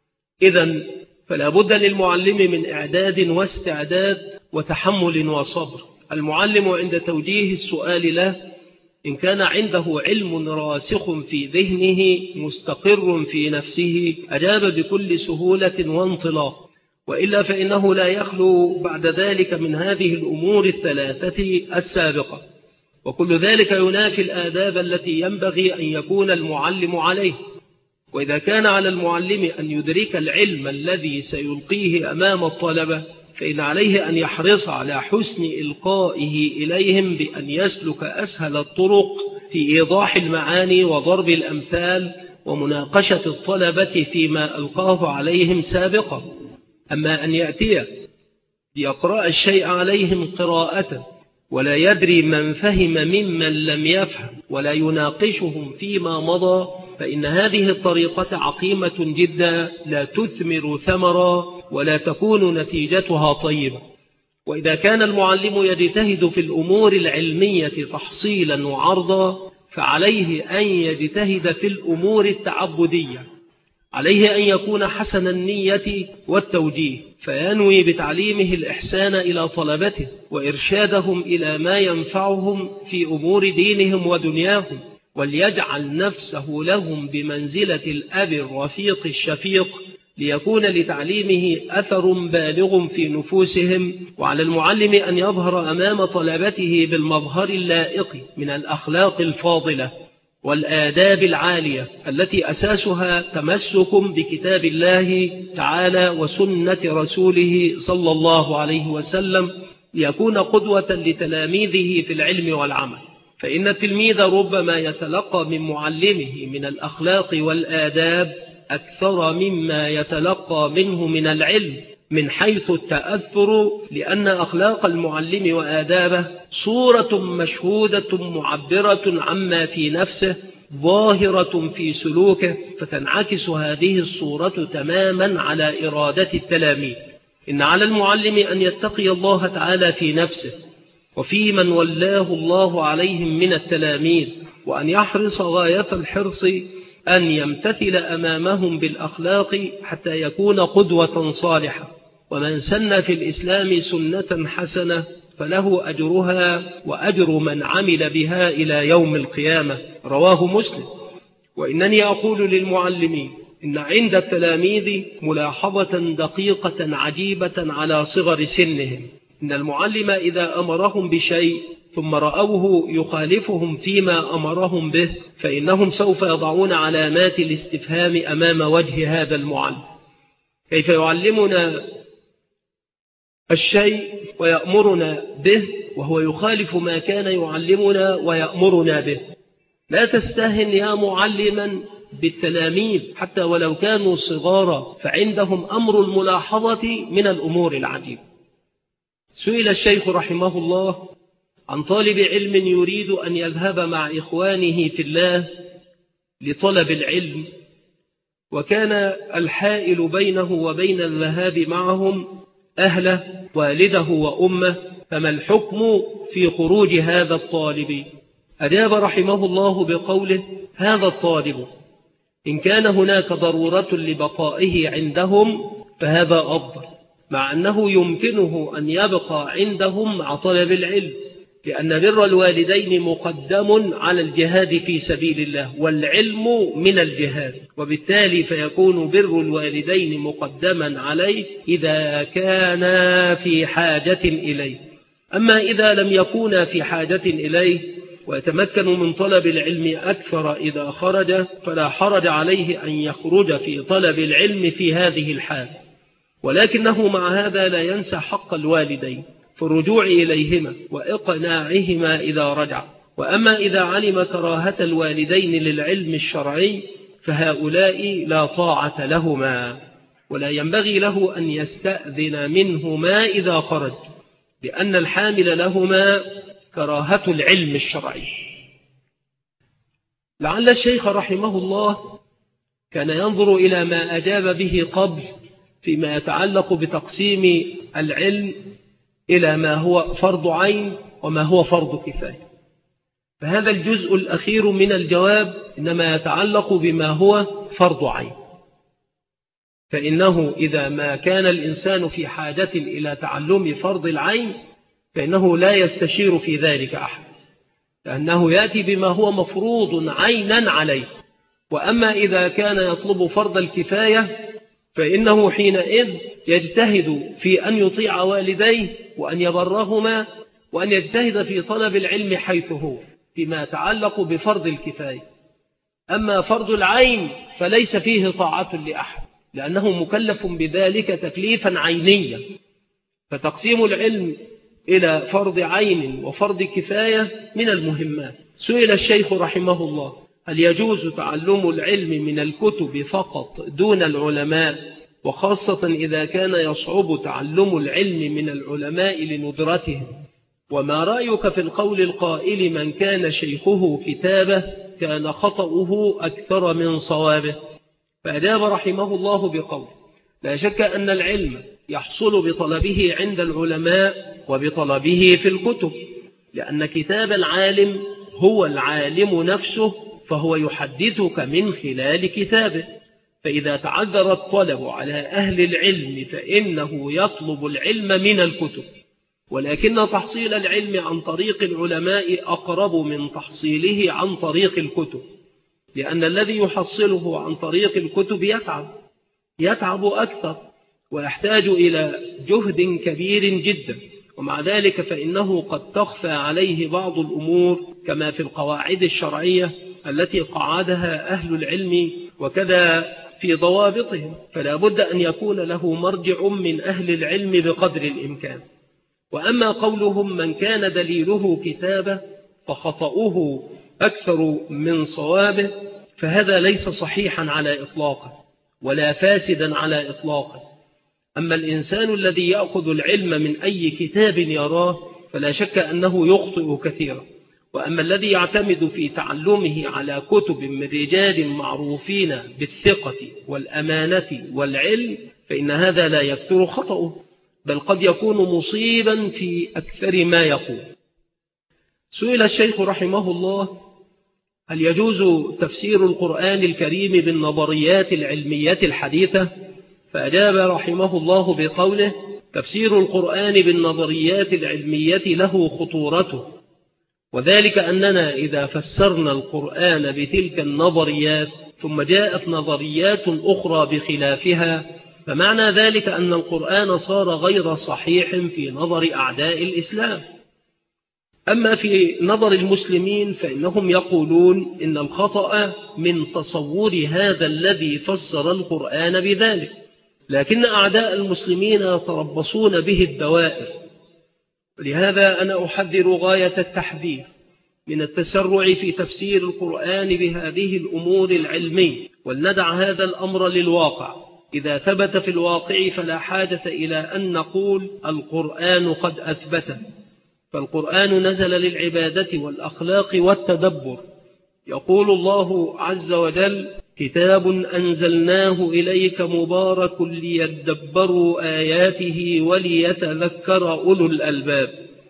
إذن فلا بد للمعلم من إعداد واستعداد وتحمل وصبر. المعلم عند توجيه السؤال له إن كان عنده علم راسخ في ذهنه مستقر في نفسه أجاب بكل سهولة وانطلاق، وإلا فإنه لا يخلو بعد ذلك من هذه الأمور الثلاثة السابقة، وكل ذلك ينافي الآداب التي ينبغي أن يكون المعلم عليه. وإذا كان على المعلم أن يدرك العلم الذي سيلقيه أمام الطلبة فإن عليه أن يحرص على حسن إلقائه إليهم بأن يسلك أسهل الطرق في إيضاح المعاني وضرب الأمثال ومناقشة الطلبة فيما ألقاه عليهم سابقا. أما أن يأتي ليقرأ الشيء عليهم قراءة ولا يدري من فهم ممن لم يفهم ولا يناقشهم فيما مضى فإن هذه الطريقة عقيمة جدا لا تثمر ثمرا ولا تكون نتيجتها طيبة. وإذا كان المعلم يجتهد في الأمور العلمية تحصيلا وعرضا فعليه أن يجتهد في الأمور التعبدية. عليه أن يكون حسن النية والتوجيه فينوي بتعليمه الإحسان إلى طلبته وإرشادهم إلى ما ينفعهم في أمور دينهم ودنياهم، وليجعل نفسه لهم بمنزلة الأب الرفيق الشفيق ليكون لتعليمه أثر بالغ في نفوسهم. وعلى المعلم أن يظهر أمام طلبته بالمظهر اللائق من الأخلاق الفاضلة والآداب العالية التي أساسها تمسك بكتاب الله تعالى وسنة رسوله صلى الله عليه وسلم ليكون قدوة لتلاميذه في العلم والعمل. فإن التلميذ ربما يتلقى من معلمه من الأخلاق والآداب أكثر مما يتلقى منه من العلم من حيث التأثر، لأن أخلاق المعلم وآدابه صورة مشهودة معبرة عما في نفسه ظاهرة في سلوكه، فتنعكس هذه الصورة تماما على إرادة التلاميذ. إن على المعلم أن يتقي الله تعالى في نفسه وفي من ولاه الله عليهم من التلاميذ، وأن يحرص غاية الحرص أن يمتثل أمامهم بالأخلاق حتى يكون قدوة صالحة. ومن سن في الإسلام سنة حسنة فله أجرها وأجر من عمل بها إلى يوم القيامة، رواه مسلم. وإنني أقول للمعلمين إن عند التلاميذ ملاحظة دقيقة عجيبة على صغر سنهم. إن المعلم إذا أمرهم بشيء ثم رأوه يخالفهم فيما أمرهم به فإنهم سوف يضعون علامات الاستفهام أمام وجه هذا المعلم. كيف يعلمنا الشيء ويأمرنا به وهو يخالف ما كان يعلمنا ويأمرنا به؟ لا تستهن يا معلما بالتلاميذ حتى ولو كانوا صغارا، فعندهم أمر الملاحظة من الأمور العجيبة. سئل الشيخ رحمه الله عن طالب علم يريد أن يذهب مع إخوانه في الله لطلب العلم، وكان الحائل بينه وبين الذهاب معهم أهله والده وأمه، فما الحكم في خروج هذا الطالب؟ أجاب رحمه الله بقوله: هذا الطالب إن كان هناك ضرورة لبقائه عندهم فهذا أفضل، مع أنه يمكنه أن يبقى عندهم مع طلب العلم، لأن بر الوالدين مقدم على الجهاد في سبيل الله، والعلم من الجهاد، وبالتالي فيكون بر الوالدين مقدما عليه إذا كان في حاجة إليه. أما إذا لم يكون في حاجة إليه ويتمكن من طلب العلم أكثر إذا خرج، فلا حرج عليه أن يخرج في طلب العلم في هذه الحال، ولكنه مع هذا لا ينسى حق الوالدين في الرجوع إليهما وإقناعهما إذا رجع. وأما إذا علم كراهة الوالدين للعلم الشرعي فهؤلاء لا طاعة لهما، ولا ينبغي له أن يستأذن منهما إذا خرج، لأن الحامل لهما كراهة العلم الشرعي. لعل الشيخ رحمه الله كان ينظر إلى ما أجاب به قبل فيما يتعلق بتقسيم العلم إلى ما هو فرض عين وما هو فرض كفاية، فهذا الجزء الأخير من الجواب إنما يتعلق بما هو فرض عين، فإنه إذا ما كان الإنسان في حاجة إلى تعلم فرض العين فإنه لا يستشير في ذلك أحد، لأنه يأتي بما هو مفروض عينا عليه. وأما إذا كان يطلب فرض الكفاية فإنه حينئذ يجتهد في أن يطيع والديه وأن يبرهما، وأن يجتهد في طلب العلم حيث هو فيما يتعلق بفرض الكفاية. أما فرض العين فليس فيه طاعة لأحد، لأنه مكلف بذلك تكليفا عينيا. فتقسيم العلم إلى فرض عين وفرض كفاية من المهمات. سئل الشيخ رحمه الله: هل يجوز تعلم العلم من الكتب فقط دون العلماء، وخاصة إذا كان يصعب تعلم العلم من العلماء لندرتهم؟ وما رأيك في القول القائل: من كان شيخه كتابه كان خطأه أكثر من صوابه؟ فأجاب رحمه الله بقول: لا شك أن العلم يحصل بطلبه عند العلماء وبطلبه في الكتب، لأن كتاب العالم هو العالم نفسه، فهو يحدثك من خلال كتابه. فإذا تعذر الطلب على أهل العلم فإنه يطلب العلم من الكتب، ولكن تحصيل العلم عن طريق العلماء أقرب من تحصيله عن طريق الكتب، لأن الذي يحصله عن طريق الكتب يتعب أكثر ويحتاج إلى جهد كبير جدا، ومع ذلك فإنه قد تخفى عليه بعض الأمور كما في القواعد الشرعية التي قعدها أهل العلم، وكذا في ضوابطهم، فلا بد أن يكون له مرجع من أهل العلم بقدر الإمكان. وأما قولهم: من كان دليله كتابه فخطأه أكثر من صوابه، فهذا ليس صحيحا على إطلاقه ولا فاسدا على إطلاقه. أما الإنسان الذي يأخذ العلم من أي كتاب يراه فلا شك أنه يخطئ كثيرا، وأما الذي يعتمد في تعلمه على كتب من رجال معروفين بالثقة والأمانة والعلم فإن هذا لا يكثر خطأه، بل قد يكون مصيبا في أكثر ما يقول. سئل الشيخ رحمه الله: هل يجوز تفسير القرآن الكريم بالنظريات العلمية الحديثة؟ فأجاب رحمه الله بقوله: تفسير القرآن بالنظريات العلمية له خطورته، وذلك أننا إذا فسرنا القرآن بتلك النظريات ثم جاءت نظريات أخرى بخلافها، فمعنى ذلك أن القرآن صار غير صحيح في نظر أعداء الإسلام. أما في نظر المسلمين فإنهم يقولون إن الخطأ من تصور هذا الذي فسر القرآن بذلك، لكن أعداء المسلمين يتربصون به الدوائر. ولهذا أنا أحذر غاية التحذير من التسرع في تفسير القرآن بهذه الأمور العلمية، ولندع هذا الأمر للواقع. إذا ثبت في الواقع فلا حاجة إلى أن نقول القرآن قد أثبته، فالقرآن نزل للعبادة والأخلاق والتدبر. يقول الله عز وجل: كتاب أنزلناه إليك مبارك ليدبروا آياته وليتذكر أولو الألباب.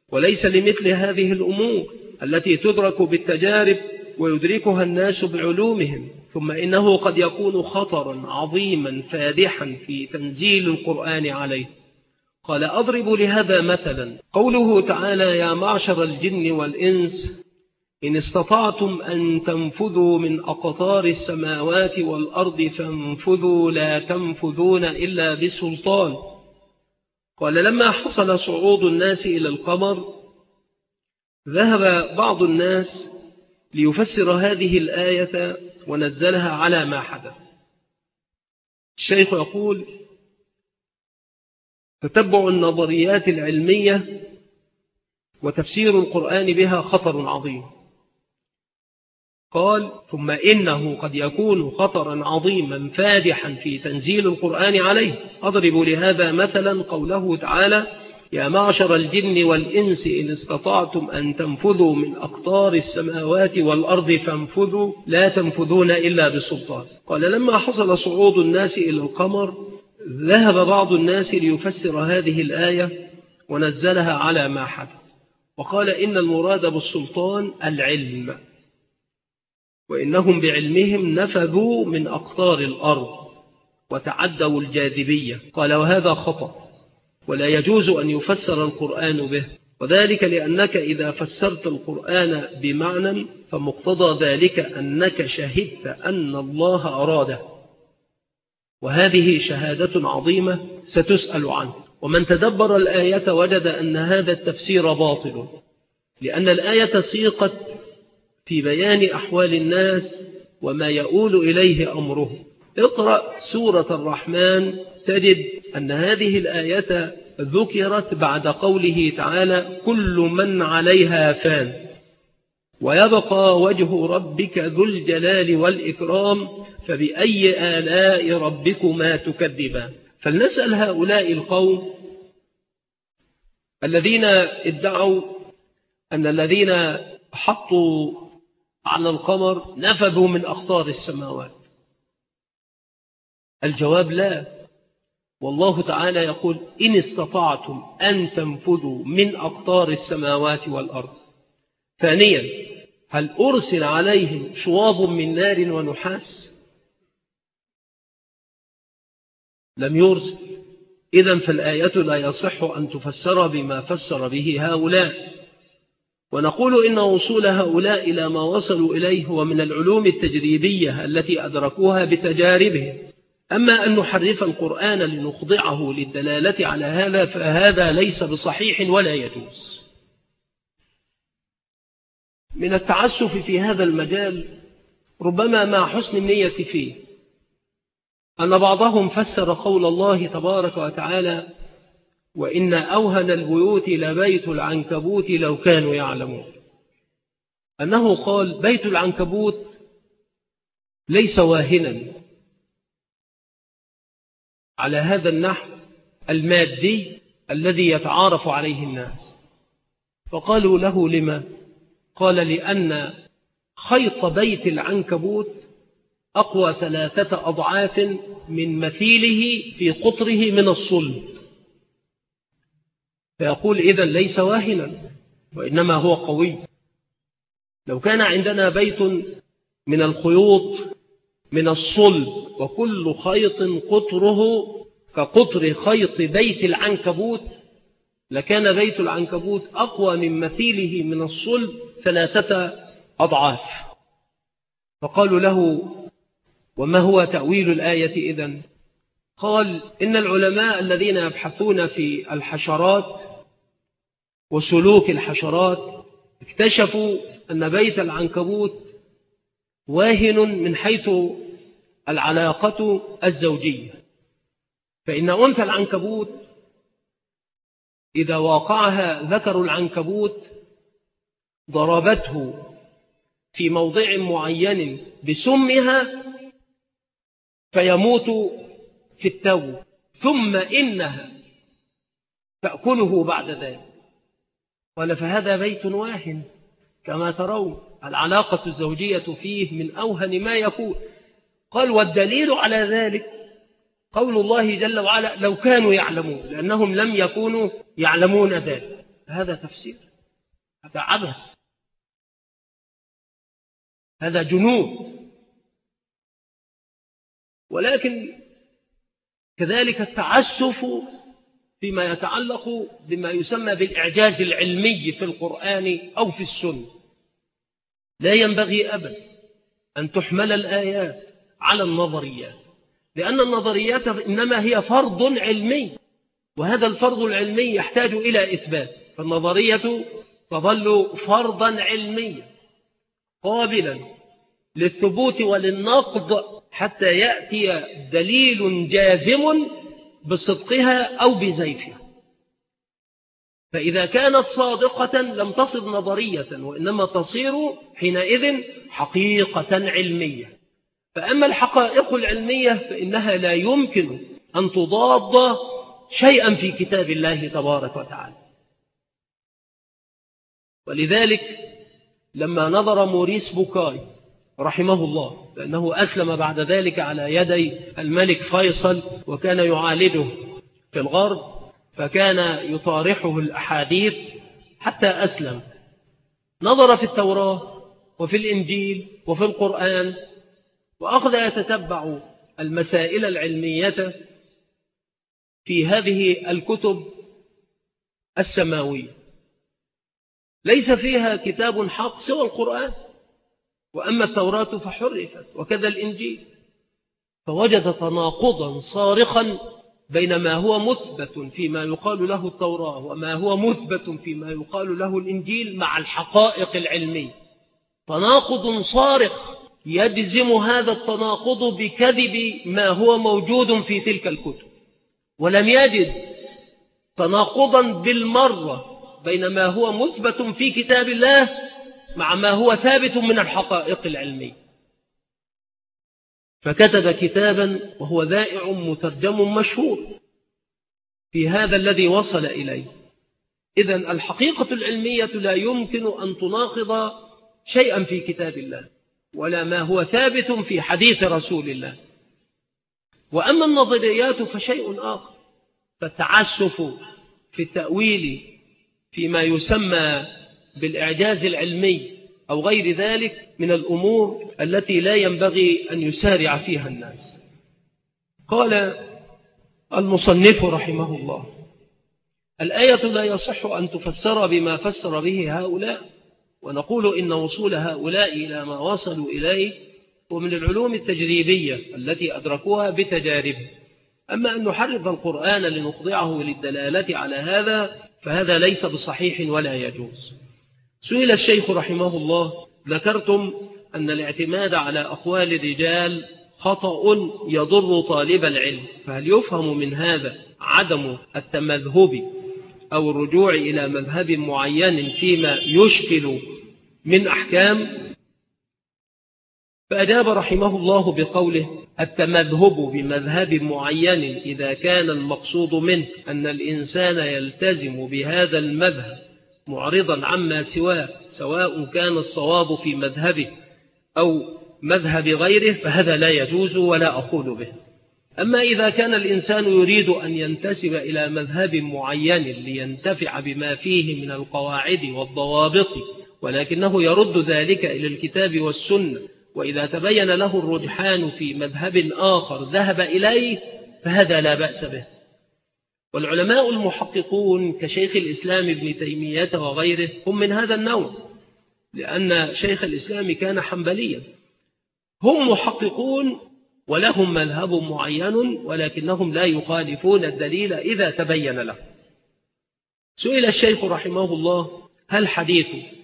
وليس لمثل هذه الأمور التي تدرك بالتجارب ويدركها الناس بعلومهم. ثم إنه قد يكون خطرا عظيما فادحا في تنزيل القرآن عليه. قال: أضرب لهذا مثلا قوله تعالى: يا معشر الجن والإنس إن استطعتم أن تنفذوا من أقطار السماوات والأرض فانفذوا لا تنفذون إلا بسلطان. قال: لما حصل صعود الناس إلى القمر ذهب بعض الناس ليفسر هذه الآية ونزلها على ما حدث. الشيخ يقول: تتبع النظريات العلمية وتفسير القرآن بها خطر عظيم. قال: ثم إنه قد يكون خطرا عظيما فادحا في تنزيل القرآن عليه. أضرب لهذا مثلا قوله تعالى: يا معشر الجن والإنس إن استطعتم أن تنفذوا من أقطار السماوات والأرض فانفذوا لا تنفذون إلا بسلطان. قال: لما حصل صعود الناس إلى القمر ذهب بعض الناس ليفسر هذه الآية ونزلها على ما حدث، وقال: إن المراد بالسلطان العلم، وإنهم بعلمهم نفذوا من أقطار الأرض وتعدوا الجاذبية. قال: وهذا خطأ ولا يجوز أن يفسر القرآن به، وذلك لأنك إذا فسرت القرآن بمعنى فمقتضى ذلك أنك شهدت أن الله أراده، وهذه شهادة عظيمة ستسأل عنه. ومن تدبر الآية وجد أن هذا التفسير باطل، لأن الآية سيقت في بيان أحوال الناس وما يؤول إليه أمره. اقرأ سورة الرحمن تجد أن هذه الآية ذكرت بعد قوله تعالى: كل من عليها فان ويبقى وجه ربك ذو الجلال والإكرام فبأي آلاء ربكما تكذبان. فلنسأل هؤلاء القوم الذين ادعوا أن الذين حطوا على القمر نفذوا من أقطار السماوات. الجواب لا، والله تعالى يقول: إن استطعتم أن تنفذوا من أقطار السماوات والأرض. ثانيا: هل أرسل عليهم شواظ من نار ونحاس؟ لم يرسل. إذن فالآية لا يصح أن تفسر بما فسر به هؤلاء. ونقول إن وصول هؤلاء إلى ما وصلوا إليه هو من العلوم التجريبية التي أدركوها بتجاربهم. أما أن نحرف القرآن لنخضعه للدلالة على هذا فهذا ليس بصحيح ولا يجوز. من التعسف في هذا المجال ربما مع حسن النية فيه أن بعضهم فسر قول الله تبارك وتعالى: وإن أوهن البيوت لبيت العنكبوت لو كانوا يعلمون، أنه قال بيت العنكبوت ليس واهنا على هذا النحو المادي الذي يتعارف عليه الناس. فقالوا له: لما؟ قال: لأن خيط بيت العنكبوت أقوى 3 أضعاف من مثيله في قطره من الصلب. فيقول: إذن ليس واهنا وإنما هو قوي. لو كان عندنا بيت من الخيوط من الصلب وكل خيط قطره كقطر خيط بيت العنكبوت لكان بيت العنكبوت أقوى من مثيله من الصلب 3 أضعاف. فقالوا له: وما هو تأويل الآية إذن؟ قال: إن العلماء الذين يبحثون في الحشرات وسلوك الحشرات اكتشفوا أن بيت العنكبوت واهن من حيث العلاقة الزوجية، فإن أنثى العنكبوت إذا واقعها ذكر العنكبوت ضربته في موضع معين بسمها فيموت في التو، ثم إنها تأكله بعد ذلك. قال: فهذا بيت واهن كما ترون، العلاقة الزوجية فيه من أوهن ما يكون. قال: والدليل على ذلك قول الله جل وعلا: لو كانوا يعلمون، لأنهم لم يكونوا يعلمون ذلك. هذا تفسير، هذا عبث، هذا جنون. ولكن كذلك التعسف فيما يتعلق بما يسمى بالإعجاز العلمي في القرآن أو في السنة. لا ينبغي أبدا أن تحمل الآيات على النظريات، لأن النظريات إنما هي فرض علمي، وهذا الفرض العلمي يحتاج إلى إثبات، فالنظرية تظل فرضا علميا قابلا للثبوت وللنقد حتى يأتي دليل جازم بصدقها أو بزيفها. فإذا كانت صادقة لم تصد نظرية، وإنما تصير حينئذ حقيقة علمية. فأما الحقائق العلمية فإنها لا يمكن أن تضاد شيئا في كتاب الله تبارك وتعالى. ولذلك لما نظر موريس بوكاي رحمه الله، لأنه أسلم بعد ذلك على يدي الملك فيصل وكان يعالجه في الغرب، فكان يطارحه الأحاديث حتى أسلم، نظر في التوراة وفي الإنجيل وفي القرآن، وأخذ يتتبع المسائل العلمية في هذه الكتب السماوية، ليس فيها كتاب حق سوى القرآن، وأما التوراة فحرفت وكذا الإنجيل، فوجد تناقضا صارخا بين ما هو مثبت فيما يقال له التوراة وما هو مثبت فيما يقال له الإنجيل مع الحقائق العلمية. تناقض صارخ يجزم هذا التناقض بكذب ما هو موجود في تلك الكتب، ولم يجد تناقضا بالمرة بين ما هو مثبت في كتاب الله مع ما هو ثابت من الحقائق العلمية. فكتب كتابا وهو ذائع مترجم مشهور في هذا الذي وصل إليه. إذن الحقيقة العلمية لا يمكن أن تناقض شيئا في كتاب الله ولا ما هو ثابت في حديث رسول الله. وأما النظريات فشيء آخر، فالتعسف في التأويل فيما يسمى بالإعجاز العلمي أو غير ذلك من الأمور التي لا ينبغي أن يسارع فيها الناس. قال المصنف رحمه الله: الآية لا يصح أن تفسر بما فسر به هؤلاء، ونقول إن وصول هؤلاء إلى ما وصلوا إليه ومن العلوم التجريبية التي أدركوها بتجاربهم. أما أن نحرف القرآن لنخضعه للدلالة على هذا فهذا ليس بصحيح ولا يجوز. سئل الشيخ رحمه الله: ذكرتم أن الاعتماد على أقوال الرجال خطأ يضر طالب العلم، فهل يفهم من هذا عدم التمذهب أو الرجوع إلى مذهب معين فيما يشكل من أحكام؟ فأجاب رحمه الله بقوله: التمذهب بمذهب معين إذا كان المقصود منه أن الإنسان يلتزم بهذا المذهب معرضا عما سواه، سواء كان الصواب في مذهبه أو مذهب غيره، فهذا لا يجوز ولا أقول به. أما إذا كان الإنسان يريد أن ينتسب إلى مذهب معين لينتفع بما فيه من القواعد والضوابط، ولكنه يرد ذلك إلى الكتاب والسنة، وإذا تبين له الرجحان في مذهب آخر ذهب إليه، فهذا لا بأس به. والعلماء المحققون كشيخ الإسلام ابن تيمية وغيره هم من هذا النوع، لأن شيخ الإسلام كان حنبليا. هم محققون ولهم مذهب معين، ولكنهم لا يخالفون الدليل إذا تبين له. سئل الشيخ رحمه الله: هل حديث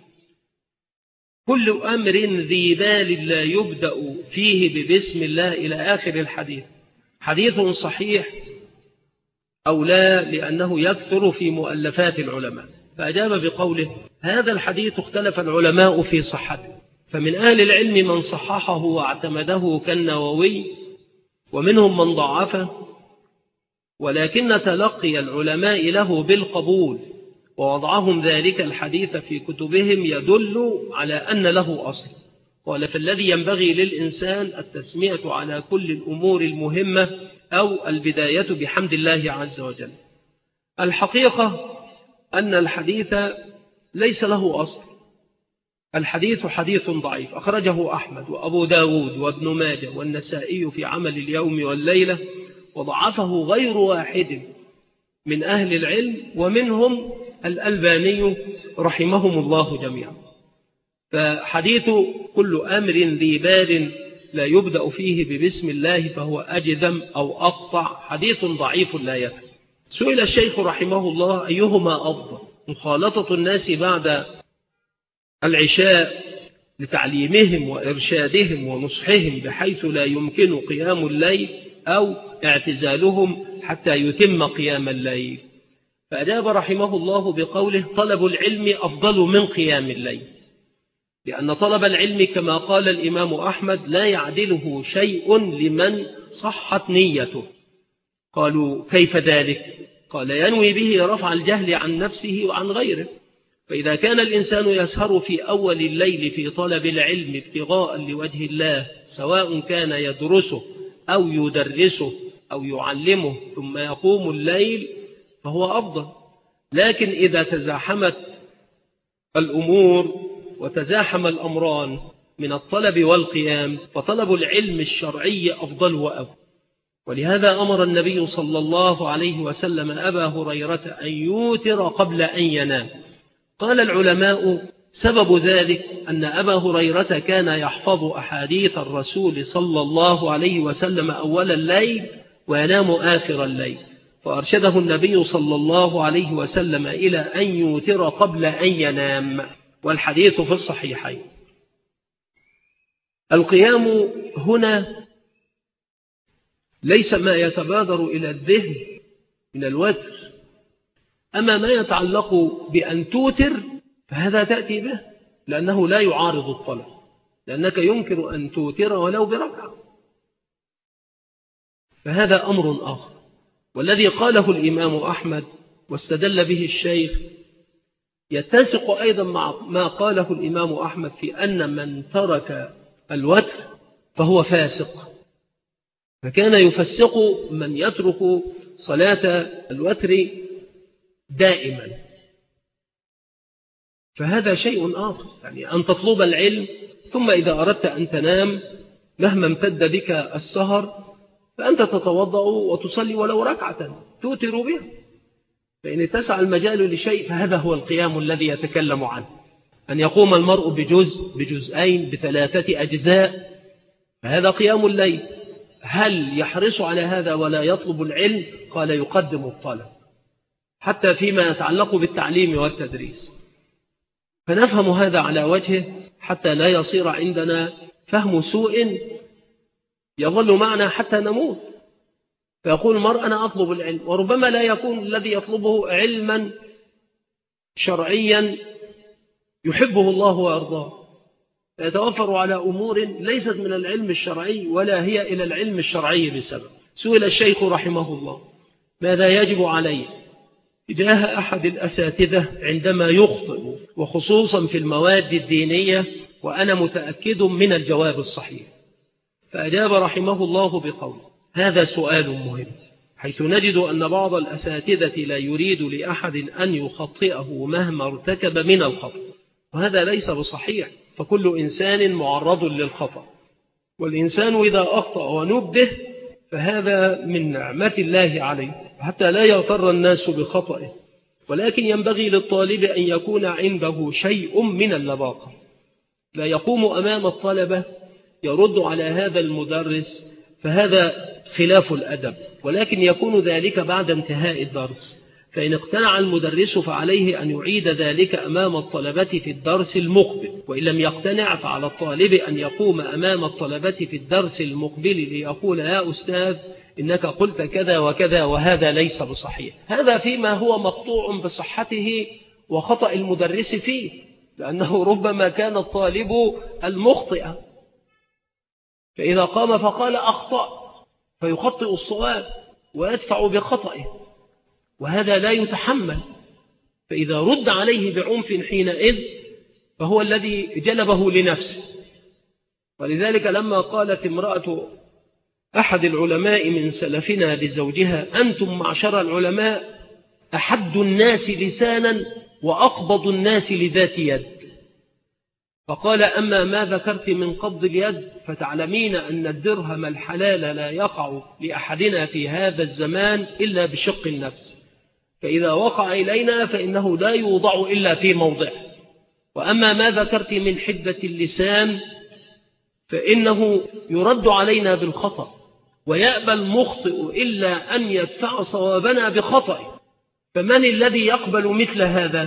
كل أمر ذي بال لا يبدأ فيه ببسم الله إلى آخر الحديث حديث صحيح أو لا، لأنه يكثر في مؤلفات العلماء؟ فأجاب بقوله: هذا الحديث اختلف العلماء في صحته، فمن أهل العلم من صححه واعتمده كالنووي، ومنهم من ضعفه، ولكن تلقي العلماء له بالقبول ووضعهم ذلك الحديث في كتبهم يدل على أن له أصل. قال: فالذي ينبغي للإنسان التسمية على كل الأمور المهمة أو البداية بحمد الله عز وجل. الحقيقة أن الحديث ليس له أصل، الحديث حديث ضعيف، أخرجه أحمد وأبو داود وابن ماجه والنسائي في عمل اليوم والليلة، وضعفه غير واحد من أهل العلم ومنهم الألباني رحمهم الله جميعا. فحديث كل أمر ذي بال لا يبدأ فيه ببسم الله فهو أجذم أو أقطع حديث ضعيف لا يفهم. سئل الشيخ رحمه الله أيهما أفضل، مخالطة الناس بعد العشاء لتعليمهم وإرشادهم ونصحهم بحيث لا يمكن قيام الليل، أو اعتزالهم حتى يتم قيام الليل؟ فأجاب رحمه الله بقوله طلب العلم أفضل من قيام الليل، لأن طلب العلم كما قال الإمام أحمد لا يعدله شيء لمن صحت نيته. قالوا كيف ذلك؟ قال ينوي به رفع الجهل عن نفسه وعن غيره. فإذا كان الإنسان يسهر في أول الليل في طلب العلم ابتغاء لوجه الله، سواء كان يدرسه أو يدرسه أو يعلمه ثم يقوم الليل، فهو أفضل. لكن إذا تزاحمت الأمور وتزاحم الأمران من الطلب والقيام، فطلب العلم الشرعي أفضل وأفضل. ولهذا أمر النبي صلى الله عليه وسلم أبا هريرة أن يوتر قبل أن ينام. قال العلماء سبب ذلك أن أبا هريرة كان يحفظ أحاديث الرسول صلى الله عليه وسلم أول الليل وينام آخر الليل، فأرشده النبي صلى الله عليه وسلم إلى أن يوتر قبل أن ينام، والحديث في الصحيحين. القيام هنا ليس ما يتبادر إلى الذهن من الوتر، أما ما يتعلق بأن توتر فهذا تأتي به، لأنه لا يعارض الطلب، لأنك يمكن أن توتر ولو بركعة، فهذا أمر آخر. والذي قاله الإمام أحمد واستدل به الشيخ يتسق أيضا مع ما قاله الإمام أحمد في أن من ترك الوتر فهو فاسق، فكان يفسق من يترك صلاة الوتر دائما. فهذا شيء آخر، يعني أن تطلب العلم ثم إذا أردت أن تنام مهما امتد بك السهر فأنت تتوضأ وتصلي ولو ركعة توتر بها. فإن اتسع المجال لشيء فهذا هو القيام الذي يتكلم عنه، أن يقوم المرء بجزء بجزئين بثلاثة أجزاء، فهذا قيام الليل. هل يحرص على هذا ولا يطلب العلم؟ قال يقدم الطلب حتى فيما يتعلق بالتعليم والتدريس. فنفهم هذا على وجهه حتى لا يصير عندنا فهم سوء يظل معنا حتى نموت، فيقول المرء أنا أطلب العلم، وربما لا يكون الذي يطلبه علما شرعيا يحبه الله ويرضاه، فيتوفر على أمور ليست من العلم الشرعي ولا هي إلى العلم الشرعي بسبب. سئل الشيخ رحمه الله ماذا يجب عليه تجاه أحد الأساتذة عندما يخطئ، وخصوصا في المواد الدينية، وأنا متأكد من الجواب الصحيح. فأجاب رحمه الله بقول هذا سؤال مهم، حيث نجد أن بعض الأساتذة لا يريد لأحد أن يخطئه مهما ارتكب من الخطأ، وهذا ليس بصحيح، فكل إنسان معرض للخطأ، والإنسان إذا أخطأ ونبه فهذا من نعمة الله عليه حتى لا يغتر الناس بخطئه. ولكن ينبغي للطالب أن يكون عنده شيء من اللباقة، لا يقوم أمام الطلبة يرد على هذا المدرس، فهذا خلاف الأدب، ولكن يكون ذلك بعد انتهاء الدرس. فإن اقتنع المدرس فعليه أن يعيد ذلك أمام الطلبة في الدرس المقبل، وإن لم يقتنع فعلى الطالب أن يقوم أمام الطلبة في الدرس المقبل ليقول يا أستاذ إنك قلت كذا وكذا وهذا ليس بصحيح. هذا فيما هو مقطوع بصحته وخطأ المدرس فيه، لأنه ربما كان الطالب المخطئ، فإذا قام فقال أخطأ فيخطئ الصواب ويدفع بخطئه، وهذا لا يتحمل. فإذا رد عليه بعنف حينئذ فهو الذي جلبه لنفسه. ولذلك لما قالت امرأة أحد العلماء من سلفنا لزوجها أنتم معشر العلماء أحد الناس لسانا وأقبض الناس لذات يد. فقال: أما ما ذكرت من قبض اليد فتعلمين أن الدرهم الحلال لا يقع لأحدنا في هذا الزمان إلا بشق النفس، فإذا وقع إلينا فإنه لا يوضع إلا في موضعه. وأما ما ذكرت من حدة اللسان فإنه يرد علينا بالخطأ، ويأبى المخطئ إلا أن يدفع صوابنا بخطأ، فمن الذي يقبل مثل هذا؟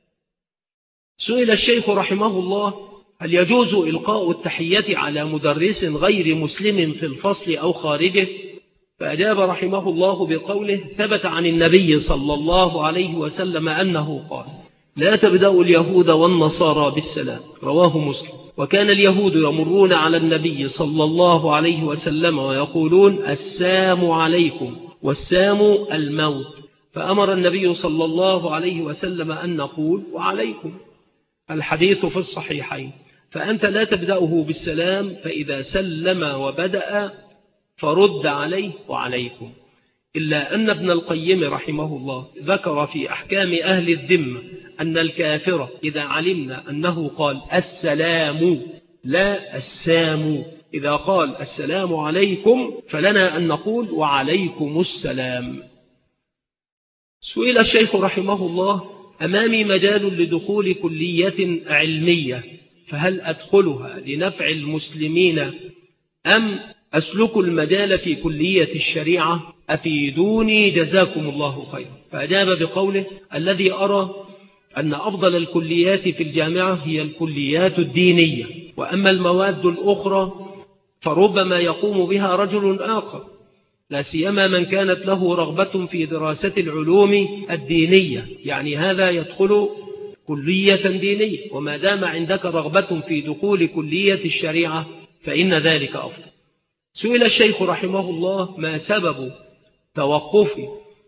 سئل الشيخ رحمه الله: هل يجوز إلقاء التحية على مدرس غير مسلم في الفصل أو خارجه؟ فأجاب رحمه الله بقوله: ثبت عن النبي صلى الله عليه وسلم أنه قال: لا تبدأوا اليهود والنصارى بالسلام، رواه مسلم. وكان اليهود يمرون على النبي صلى الله عليه وسلم ويقولون: السلام عليكم، والسام الموت، فأمر النبي صلى الله عليه وسلم أن نقول: وعليكم. الحديث في الصحيحين. فأنت لا تبدأه بالسلام، فإذا سلم وبدأ فرد عليه: وعليكم. إلا أن ابن القيم رحمه الله ذكر في أحكام أهل الذمة أن الكافر إذا علمنا أنه قال السلام لا السام، إذا قال السلام عليكم فلنا أن نقول: وعليكم السلام. سئل الشيخ رحمه الله: أمامي مجال لدخول كلية علمية، فهل أدخلها لنفع المسلمين أم أسلك المجال في كلية الشريعة؟ أفيدوني جزاكم الله خيرا. فأجاب بقوله: الذي أرى أن أفضل الكليات في الجامعة هي الكليات الدينية، وأما المواد الأخرى فربما يقوم بها رجل آخر، لا سيما من كانت له رغبة في دراسة العلوم الدينية، يعني هذا يدخل كلية دينية، وما دام عندك رغبة في دخول كلية الشريعة فإن ذلك أفضل. سئل الشيخ رحمه الله: ما سبب توقف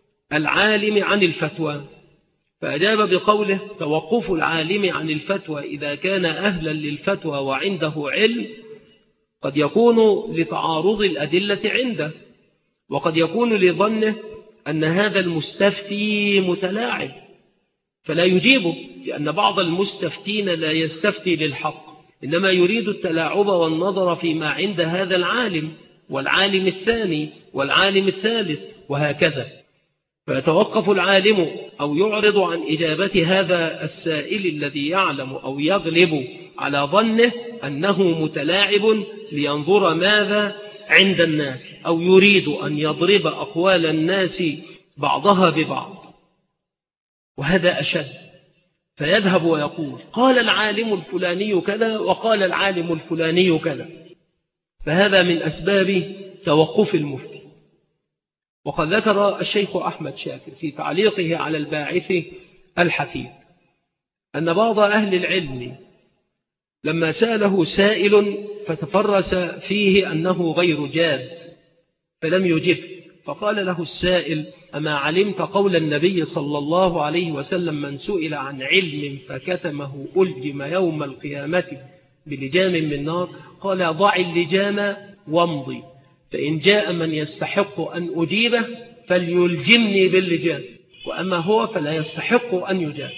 العالم عن الفتوى؟ فأجاب بقوله: توقف العالم عن الفتوى إذا كان أهلا للفتوى وعنده علم قد يكون لتعارض الأدلة عنده، وقد يكون لظنه أن هذا المستفتي متلاعب فلا يجيبه، لأن بعض المستفتين لا يستفتي للحق، إنما يريد التلاعب والنظر فيما عند هذا العالم والعالم الثاني والعالم الثالث وهكذا، فيتوقف العالم أو يعرض عن إجابة هذا السائل الذي يعلم أو يغلب على ظنه أنه متلاعب لينظر ماذا عند الناس، أو يريد أن يضرب أقوال الناس بعضها ببعض، وهذا أشد. فيذهب ويقول: قال العالم الفلاني كذا وقال العالم الفلاني كذا، فهذا من أسباب توقف المفتي. وقد ذكر الشيخ أحمد شاكر في تعليقه على الباعث الحفيد أن بعض أهل العلم لما سأله سائل فتفرس فيه أنه غير جاد فلم يجب، فقال له السائل: أما علمت قول النبي صلى الله عليه وسلم: من سئل عن علم فكتمه ألجم يوم القيامة بلجام من نار؟ قال: ضع اللجام وامضي، فإن جاء من يستحق أن أجيبه فليلجمني باللجام، وأما هو فلا يستحق أن يجاب.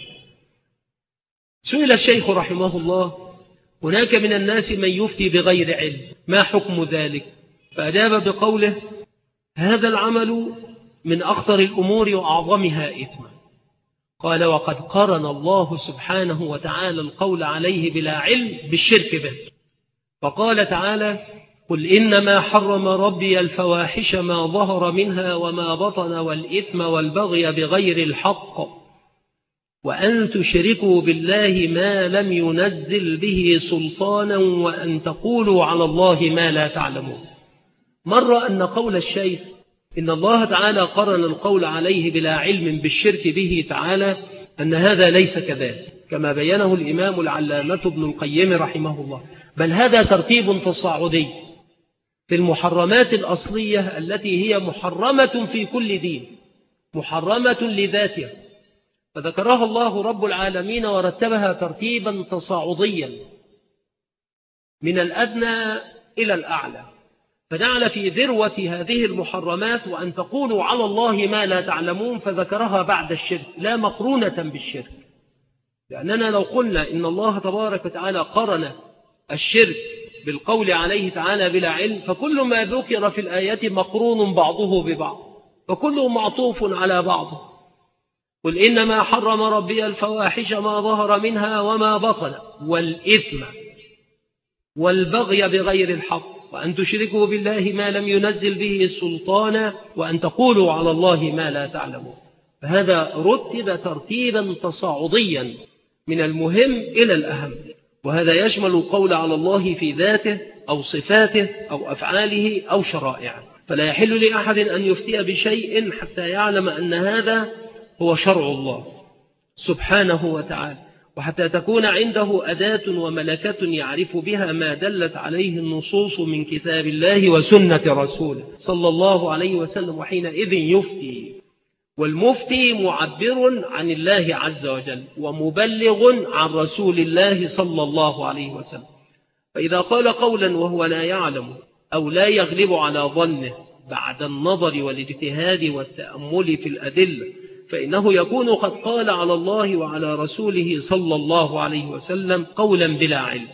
سئل الشيخ رحمه الله: هناك من الناس من يفتي بغير علم، ما حكم ذلك؟ فأجاب بقوله: هذا العمل من أخطر الأمور وأعظمها إثما. قال: وقد قرن الله سبحانه وتعالى القول عليه بلا علم بالشرك به، فقال تعالى: قل إنما حرم ربي الفواحش ما ظهر منها وما بطن والإثم والبغي بغير الحق وأن تشركوا بالله ما لم ينزل به سلطانا وأن تقولوا على الله ما لا تعلمون. مر أن قول الشيخ إن الله تعالى قرن القول عليه بلا علم بالشرك به تعالى أن هذا ليس كذلك، كما بينه الإمام العلامة ابن القيم رحمه الله، بل هذا ترتيب تصاعدي في المحرمات الأصلية التي هي محرمة في كل دين، محرمة لذاتها، فذكرها الله رب العالمين ورتبها ترتيبا تصاعديا من الأدنى إلى الأعلى، فجعل في ذروة هذه المحرمات وأن تقولوا على الله ما لا تعلمون، فذكرها بعد الشرك لا مقرونة بالشرك. لأننا لو قلنا إن الله تبارك وتعالى قرن الشرك بالقول عليه تعالى بلا علم، فكل ما ذكر في الآيات مقرون بعضه ببعض، فكله معطوف على بعضه. قل إنما حرم ربي الفواحش ما ظهر منها وما بطن والإثم والبغي بغير الحق وأن تشركوا بالله ما لم ينزل به سلطانا وأن تقولوا على الله ما لا تعلمون. فهذا رتب ترتيبا تصاعديا من المهم إلى الأهم، وهذا يشمل القول على الله في ذاته أو صفاته أو أفعاله أو شرائعه. فلا يحل لأحد أن يفتي بشيء حتى يعلم أن هذا هو شرع الله سبحانه وتعالى، وحتى تكون عنده أداة وملكة يعرف بها ما دلت عليه النصوص من كتاب الله وسنة رسوله صلى الله عليه وسلم، وحينئذ يفتي. والمفتي معبر عن الله عز وجل ومبلغ عن رسول الله صلى الله عليه وسلم. فإذا قال قولا وهو لا يعلم أو لا يغلب على ظنه بعد النظر والاجتهاد والتأمل في الأدلة، فإنه يكون قد قال على الله وعلى رسوله صلى الله عليه وسلم قولا بلا علم،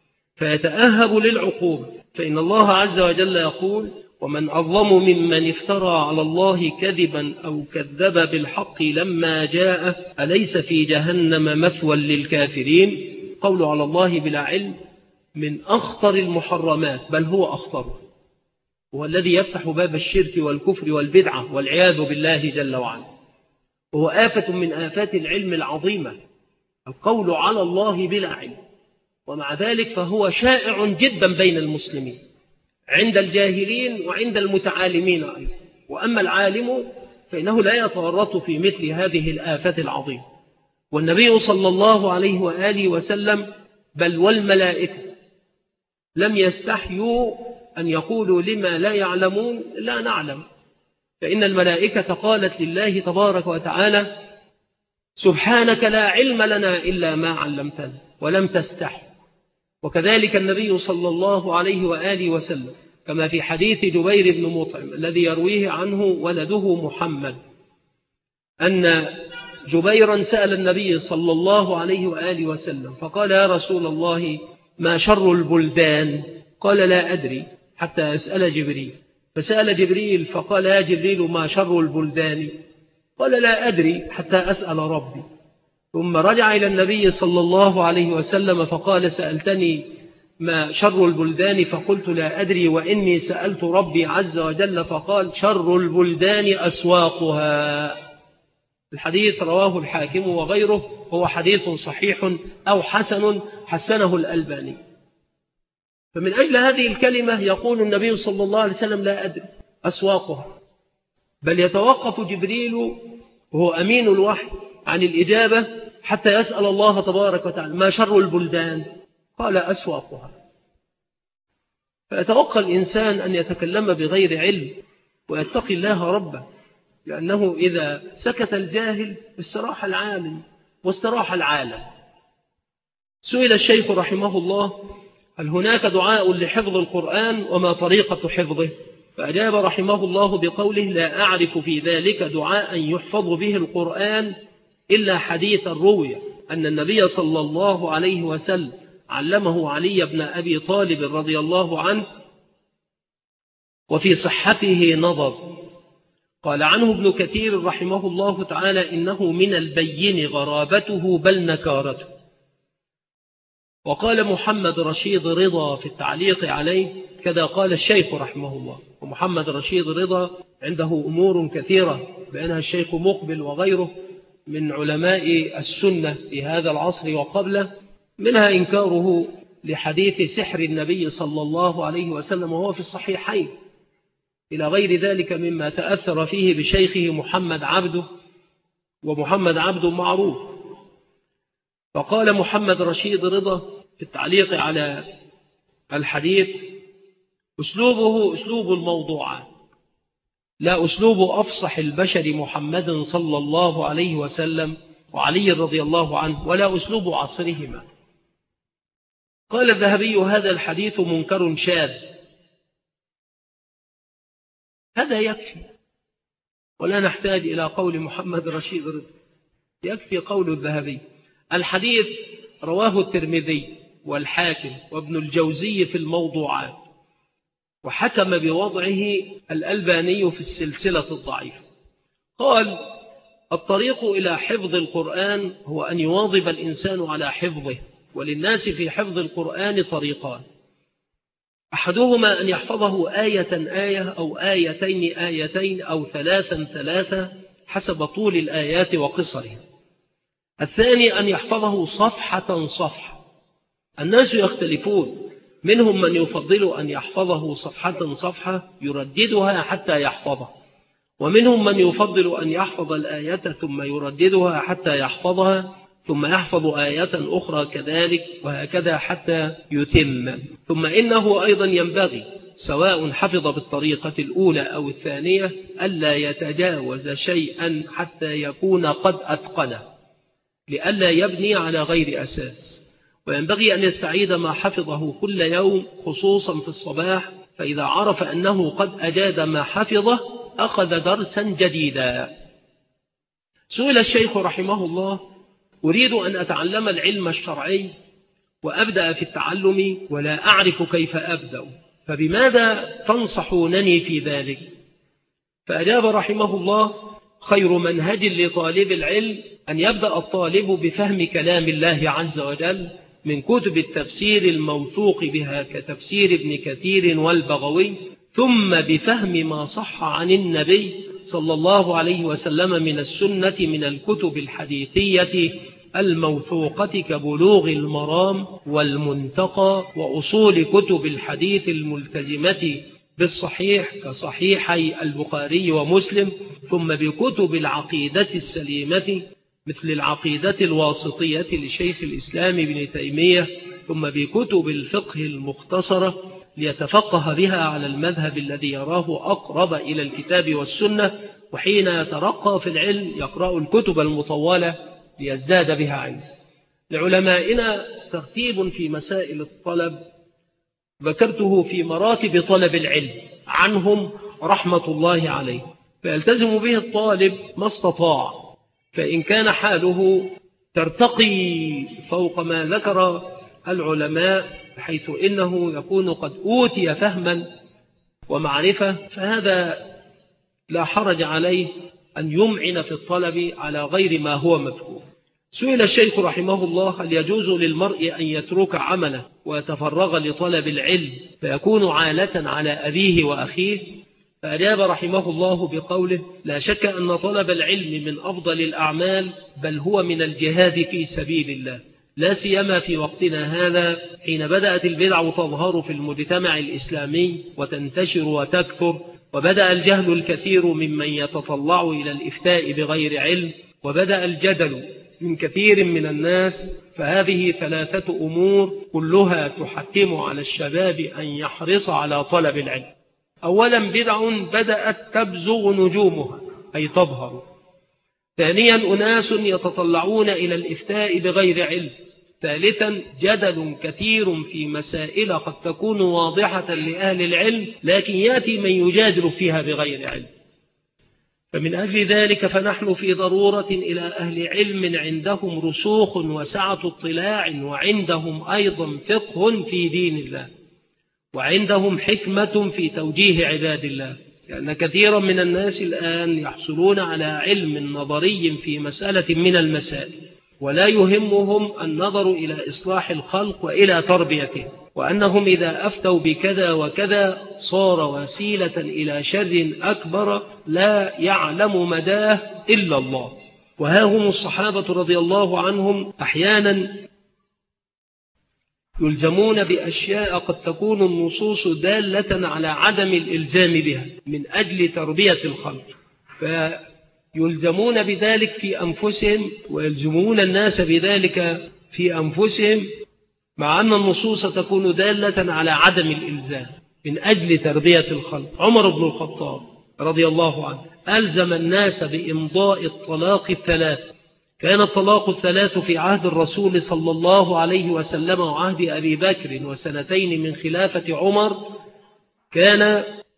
فيتأهب للعقوبة. فإن الله عز وجل يقول: ومن أظلم ممن افترى على الله كذبا أو كذب بالحق لما جاء أليس في جهنم مثوى للكافرين. قول على الله بلا علم من أخطر المحرمات، بل هو أخطره، هو الذي يفتح باب الشرك والكفر والبدعة والعياذ بالله جل وعلا، وهو آفة من آفات العلم العظيمة، القول على الله بلا علم. ومع ذلك فهو شائع جدا بين المسلمين، عند الجاهلين وعند المتعالمين أيضا. وأما العالم فإنه لا يتورط في مثل هذه الآفات العظيمة. والنبي صلى الله عليه وآله وسلم بل والملائكة لم يستحيوا أن يقولوا لما لا يعلمون لا نعلم، فإن الملائكة قالت لله تبارك وتعالى: سبحانك لا علم لنا إلا ما علمتنا، ولم تستحي. وكذلك النبي صلى الله عليه وآله وسلم كما في حديث جبير بن مطعم الذي يرويه عنه ولده محمد، أن جبيرا سأل النبي صلى الله عليه وآله وسلم فقال: يا رسول الله ما شر البلدان؟ قال: لا أدري حتى أسأل جبريل. فسأل جبريل فقال: يا جبريل ما شر البلدان؟ قال: لا أدري حتى أسأل ربي. ثم رجع إلى النبي صلى الله عليه وسلم فقال: سألتني ما شر البلدان؟ فقلت: لا أدري، وإني سألت ربي عز وجل فقال: شر البلدان أسواقها. الحديث رواه الحاكم وغيره، هو حديث صحيح أو حسن حسنه الألباني. فمن أجل هذه الكلمة يقول النبي صلى الله عليه وسلم: لا أدري أسواقها، بل يتوقف جبريل وهو أمين الوحي عن الإجابة حتى يسأل الله تبارك وتعالى: ما شر البلدان؟ قال: أسواقها. فيتوقع الإنسان أن يتكلم بغير علم ويتقي الله ربه، لأنه إذا سكت الجاهل استراح العالم واستراح العالم. سئل الشيخ رحمه الله: هل هناك دعاء لحفظ القرآن وما طريقة حفظه؟ فأجاب رحمه الله بقوله: لا أعرف في ذلك دعاء يحفظ به القرآن إلا حديث روي أن النبي صلى الله عليه وسلم علمه علي بن أبي طالب رضي الله عنه، وفي صحته نظر. قال عنه ابن كثير رحمه الله تعالى: إنه من البين غرابته بل نكارته. وقال محمد رشيد رضا في التعليق عليه كذا قال الشيخ رحمه الله. ومحمد رشيد رضا عنده أمور كثيرة بأنها الشيخ مقبل وغيره من علماء السنة في هذا العصر وقبله، منها إنكاره لحديث سحر النبي صلى الله عليه وسلم وهو في الصحيحين، إلى غير ذلك مما تأثر فيه بشيخه محمد عبده، ومحمد عبده معروف. فقال محمد رشيد رضا في التعليق على الحديث: أسلوبه أسلوب الموضوعات، لا أسلوب أفصح البشر محمد صلى الله عليه وسلم وعلي رضي الله عنه، ولا أسلوب عصرهما. قال الذهبي: هذا الحديث منكر شاذ، هذا يكفي، ولا نحتاج إلى قول محمد رشيد رضا، يكفي قول الذهبي. الحديث رواه الترمذي والحاكم وابن الجوزي في الموضوعات، وحكم بوضعه الألباني في السلسلة الضعيفة. قال: الطريق إلى حفظ القرآن هو أن يواظب الإنسان على حفظه، وللناس في حفظ القرآن طريقان: أحدهما أن يحفظه آية أو آيتين أو ثلاثة حسب طول الآيات وقصرها. الثاني أن يحفظه صفحة. الناس يختلفون، منهم من يفضل أن يحفظه صفحة يرددها حتى يحفظها، ومنهم من يفضل أن يحفظ الآية ثم يرددها حتى يحفظها، ثم يحفظ آية أخرى كذلك، وهكذا حتى يتم. ثم إنه أيضا ينبغي سواء حفظ بالطريقة الأولى أو الثانية ألا يتجاوز شيئا حتى يكون قد أتقنه، لئلا يبني على غير أساس. وينبغي أن يستعيد ما حفظه كل يوم، خصوصا في الصباح، فإذا عرف أنه قد أجاد ما حفظه أخذ درسا جديدا. سئل الشيخ رحمه الله: أريد أن أتعلم العلم الشرعي وأبدأ في التعلم ولا أعرف كيف أبدأ، فبماذا تنصحونني في ذلك؟ فأجاب رحمه الله: خير منهج لطالب العلم أن يبدأ الطالب بفهم كلام الله عز وجل من كتب التفسير الموثوق بها كتفسير ابن كثير والبغوي، ثم بفهم ما صح عن النبي صلى الله عليه وسلم من السنة من الكتب الحديثية الموثوقة كبلوغ المرام والمنتقى وأصول كتب الحديث الملتزمة بالصحيح كصحيحي البخاري ومسلم، ثم بكتب العقيدة السليمة مثل العقيدة الواسطية لشيخ الإسلام ابن تيمية، ثم بكتب الفقه المختصرة ليتفقه بها على المذهب الذي يراه أقرب إلى الكتاب والسنة، وحين يترقى في العلم يقرأ الكتب المطولة ليزداد بها علم. لعلمائنا ترتيب في مسائل الطلب ذكرته في مراتب طلب العلم عنهم رحمة الله عليه، فيلتزم به الطالب ما استطاع، فإن كان حاله ترتقي فوق ما ذكر العلماء حيث إنه يكون قد أوتي فهما ومعرفة، فهذا لا حرج عليه أن يمعن في الطلب على غير ما هو مذكور. سئل الشيخ رحمه الله: هل يجوز للمرء أن يترك عمله ويتفرغ لطلب العلم فيكون عالة على أبيه وأخيه؟ فأجاب رحمه الله بقوله: لا شك أن طلب العلم من أفضل الأعمال، بل هو من الجهاد في سبيل الله، لا سيما في وقتنا هذا حين بدأت البدع تظهر في المجتمع الإسلامي وتنتشر وتكثر، وبدأ الجهل الكثير ممن يتطلع إلى الإفتاء بغير علم، وبدأ الجدل من كثير من الناس. فهذه ثلاثة أمور كلها تحتم على الشباب أن يحرص على طلب العلم. أولا، بدع بدأت تبزغ نجومها أي تظهر. ثانيا، أناس يتطلعون إلى الإفتاء بغير علم. ثالثا، جدل كثير في مسائل قد تكون واضحة لأهل العلم لكن يأتي من يجادل فيها بغير علم. فمن أجل ذلك فنحن في ضرورة إلى أهل علم عندهم رسوخ وسعة اطلاع، وعندهم أيضا فقه في دين الله، وعندهم حكمة في توجيه عباد الله، لأن كثيرا من الناس الآن يحصلون على علم نظري في مسألة من المسائل، ولا يهمهم النظر إلى إصلاح الخلق وإلى تربيته، وأنهم إذا أفتوا بكذا وكذا صار وسيلة إلى شر أكبر لا يعلم مداه إلا الله. وها هم الصحابة رضي الله عنهم أحيانا يلزمون بأشياء قد تكون النصوص دالة على عدم الإلزام بها من أجل تربية الخلق، فيلزمون بذلك في أنفسهم ويلزمون الناس بذلك في أنفسهم، مع أن النصوص تكون دالة على عدم الإلزام من أجل تربية الخلق. عمر بن الخطاب رضي الله عنه ألزم الناس بإمضاء الطلاق الثلاث. كان الطلاق الثلاث في عهد الرسول صلى الله عليه وسلم وعهد أبي بكر وسنتين من خلافة عمر، كان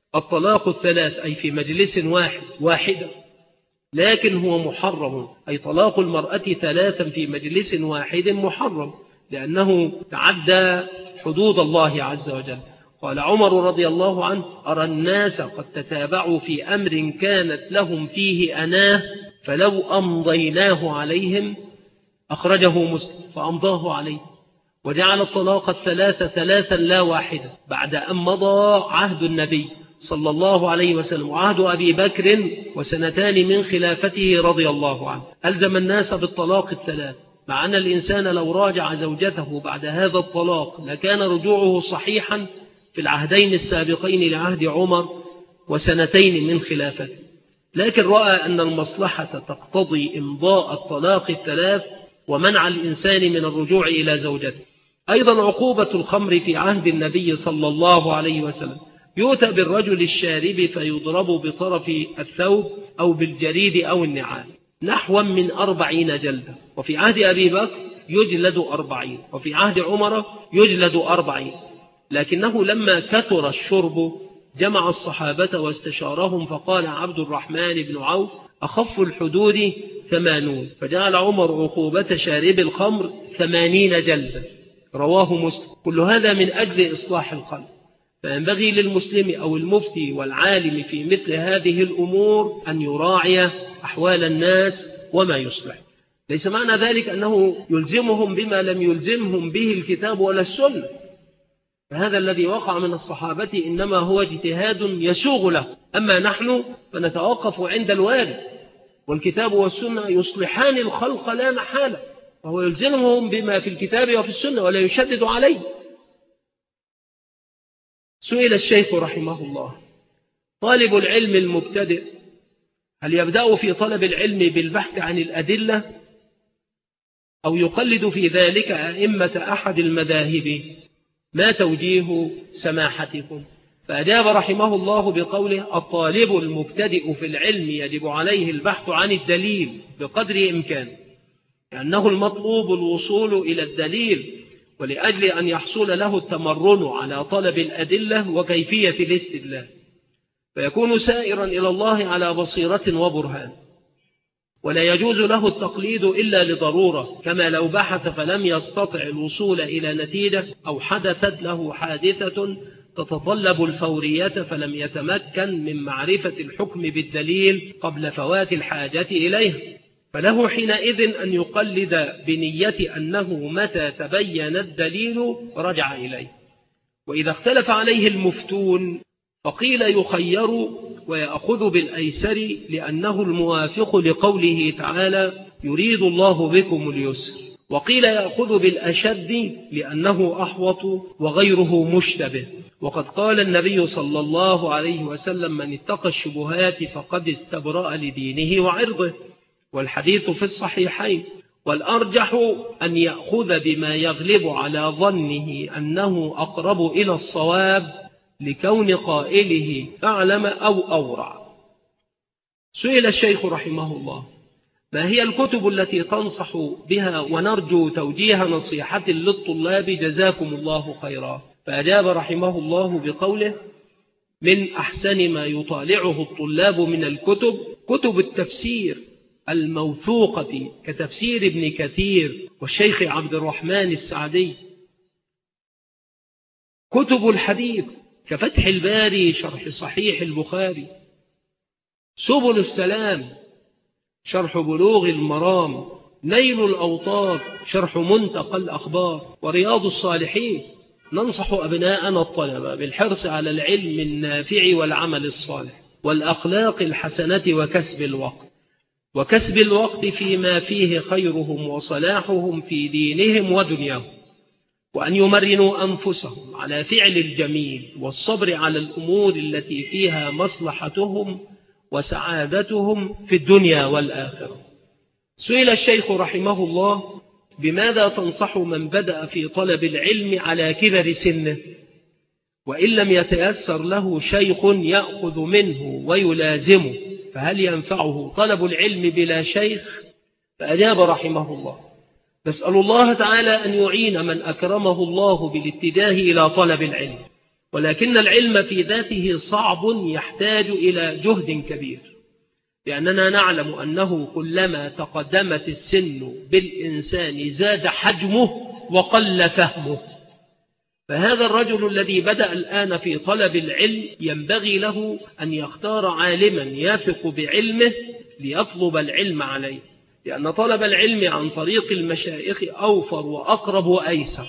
الطلاق الثلاث أي في مجلس واحدة، لكن هو محرم، أي طلاق المرأة ثلاثا في مجلس واحد محرم، لأنه تعدى حدود الله عز وجل. قال عمر رضي الله عنه: أرى الناس قد تتابعوا في أمر كانت لهم فيه أناه، فلو أمضيناه عليهم. أخرجه مسلم فأمضاه عليه، وجعل الطلاق الثلاث ثلاثا لا واحدا، بعد أن مضى عهد النبي صلى الله عليه وسلم وعهد أبي بكر وسنتان من خلافته رضي الله عنه، ألزم الناس بالطلاق الثلاث، مع أن الإنسان لو راجع زوجته بعد هذا الطلاق لكان رجوعه صحيحا في العهدين السابقين لعهد عمر وسنتين من خلافته، لكن رأى أن المصلحة تقتضي إمضاء الطلاق الثلاث ومنع الإنسان من الرجوع إلى زوجته. أيضا عقوبة الخمر في عهد النبي صلى الله عليه وسلم: يؤتى بالرجل الشارب فيضرب بطرف الثوب أو بالجريد أو النعال نحو من 40 جلدة، وفي عهد أبي بكر يجلد 40، وفي عهد عمر يجلد 40. لكنه لما كثر الشرب جمع الصحابة واستشارهم، فقال عبد الرحمن بن عوف: أخف الحدود 80، فجعل عمر عقوبة شارب الخمر 80 جلدة. رواه مسلم. كل هذا من أجل إصلاح القلب، فينبغي للمسلم أو المفتي والعالم في مثل هذه الأمور أن يراعي أحوال الناس وما يصلح. ليس معنى ذلك أنه يلزمهم بما لم يلزمهم به الكتاب ولا السنة، فهذا الذي وقع من الصحابة إنما هو اجتهاد يسوغ له، أما نحن فنتوقف عند الوارد، والكتاب والسنة يصلحان الخلق لا محالة، فهو يلزمهم بما في الكتاب وفي السنة ولا يشدد عليه. سئل الشيخ رحمه الله: طالب العلم المبتدئ هل يبدأ في طلب العلم بالبحث عن الأدلة أو يقلد في ذلك أئمة أحد المذاهب؟ ما توجيه سماحتكم؟ فأجاب رحمه الله بقوله: الطالب المبتدئ في العلم يجب عليه البحث عن الدليل بقدر إمكانه، لأنه المطلوب الوصول إلى الدليل، ولأجل أن يحصل له التمرن على طلب الأدلة وكيفية الاستدلال، فيكون سائرا إلى الله على بصيرة وبرهان. ولا يجوز له التقليد إلا لضرورة، كما لو بحث فلم يستطع الوصول إلى نتيجة، أو حدثت له حادثة تتطلب الفورية فلم يتمكن من معرفة الحكم بالدليل قبل فوات الحاجة إليه، فله حينئذ أن يقلد بنية أنه متى تبين الدليل رجع إليه. وإذا اختلف عليه المفتون فقيل يخير ويأخذ بالأيسر، لأنه الموافق لقوله تعالى: يريد الله بكم اليسر، وقيل يأخذ بالأشد لأنه أحوط وغيره مشتبه. وقد قال النبي صلى الله عليه وسلم: من اتقى الشبهات فقد استبرأ لدينه وعرضه، والحديث في الصحيحين. والأرجح أن يأخذ بما يغلب على ظنه أنه أقرب إلى الصواب، لكون قائله أعلم أو أورع. سئل الشيخ رحمه الله: ما هي الكتب التي تنصح بها ونرجو توجيه نصيحة للطلاب جزاكم الله خيرا؟ فأجاب رحمه الله بقوله: من أحسن ما يطالعه الطلاب من الكتب كتب التفسير الموثوقة كتفسير ابن كثير والشيخ عبد الرحمن السعدي، كتب الحديث كفتح الباري شرح صحيح البخاري، سبل السلام شرح بلوغ المرام، نيل الأوطار شرح منتقى الأخبار، ورياض الصالحين. ننصح أبناءنا الطلبة بالحرص على العلم النافع والعمل الصالح والأخلاق الحسنة وكسب الوقت فيما فيه خيرهم وصلاحهم في دينهم ودنياهم، وأن يمرنوا أنفسهم على فعل الجميل والصبر على الأمور التي فيها مصلحتهم وسعادتهم في الدنيا والآخرة. سئل الشيخ رحمه الله: بماذا تنصح من بدأ في طلب العلم على كبر سنه، وإن لم يتيسر له شيخ يأخذ منه ويلازمه، فهل ينفعه طلب العلم بلا شيخ؟ فأجاب رحمه الله: نسأل الله تعالى أن يعين من أكرمه الله بالاتجاه إلى طلب العلم، ولكن العلم في ذاته صعب يحتاج إلى جهد كبير، لأننا نعلم أنه كلما تقدمت السن بالإنسان زاد حجمه وقل فهمه. فهذا الرجل الذي بدأ الآن في طلب العلم ينبغي له أن يختار عالما يثق بعلمه ليطلب العلم عليه، لأن طلب العلم عن طريق المشايخ أوفر وأقرب وأيسر.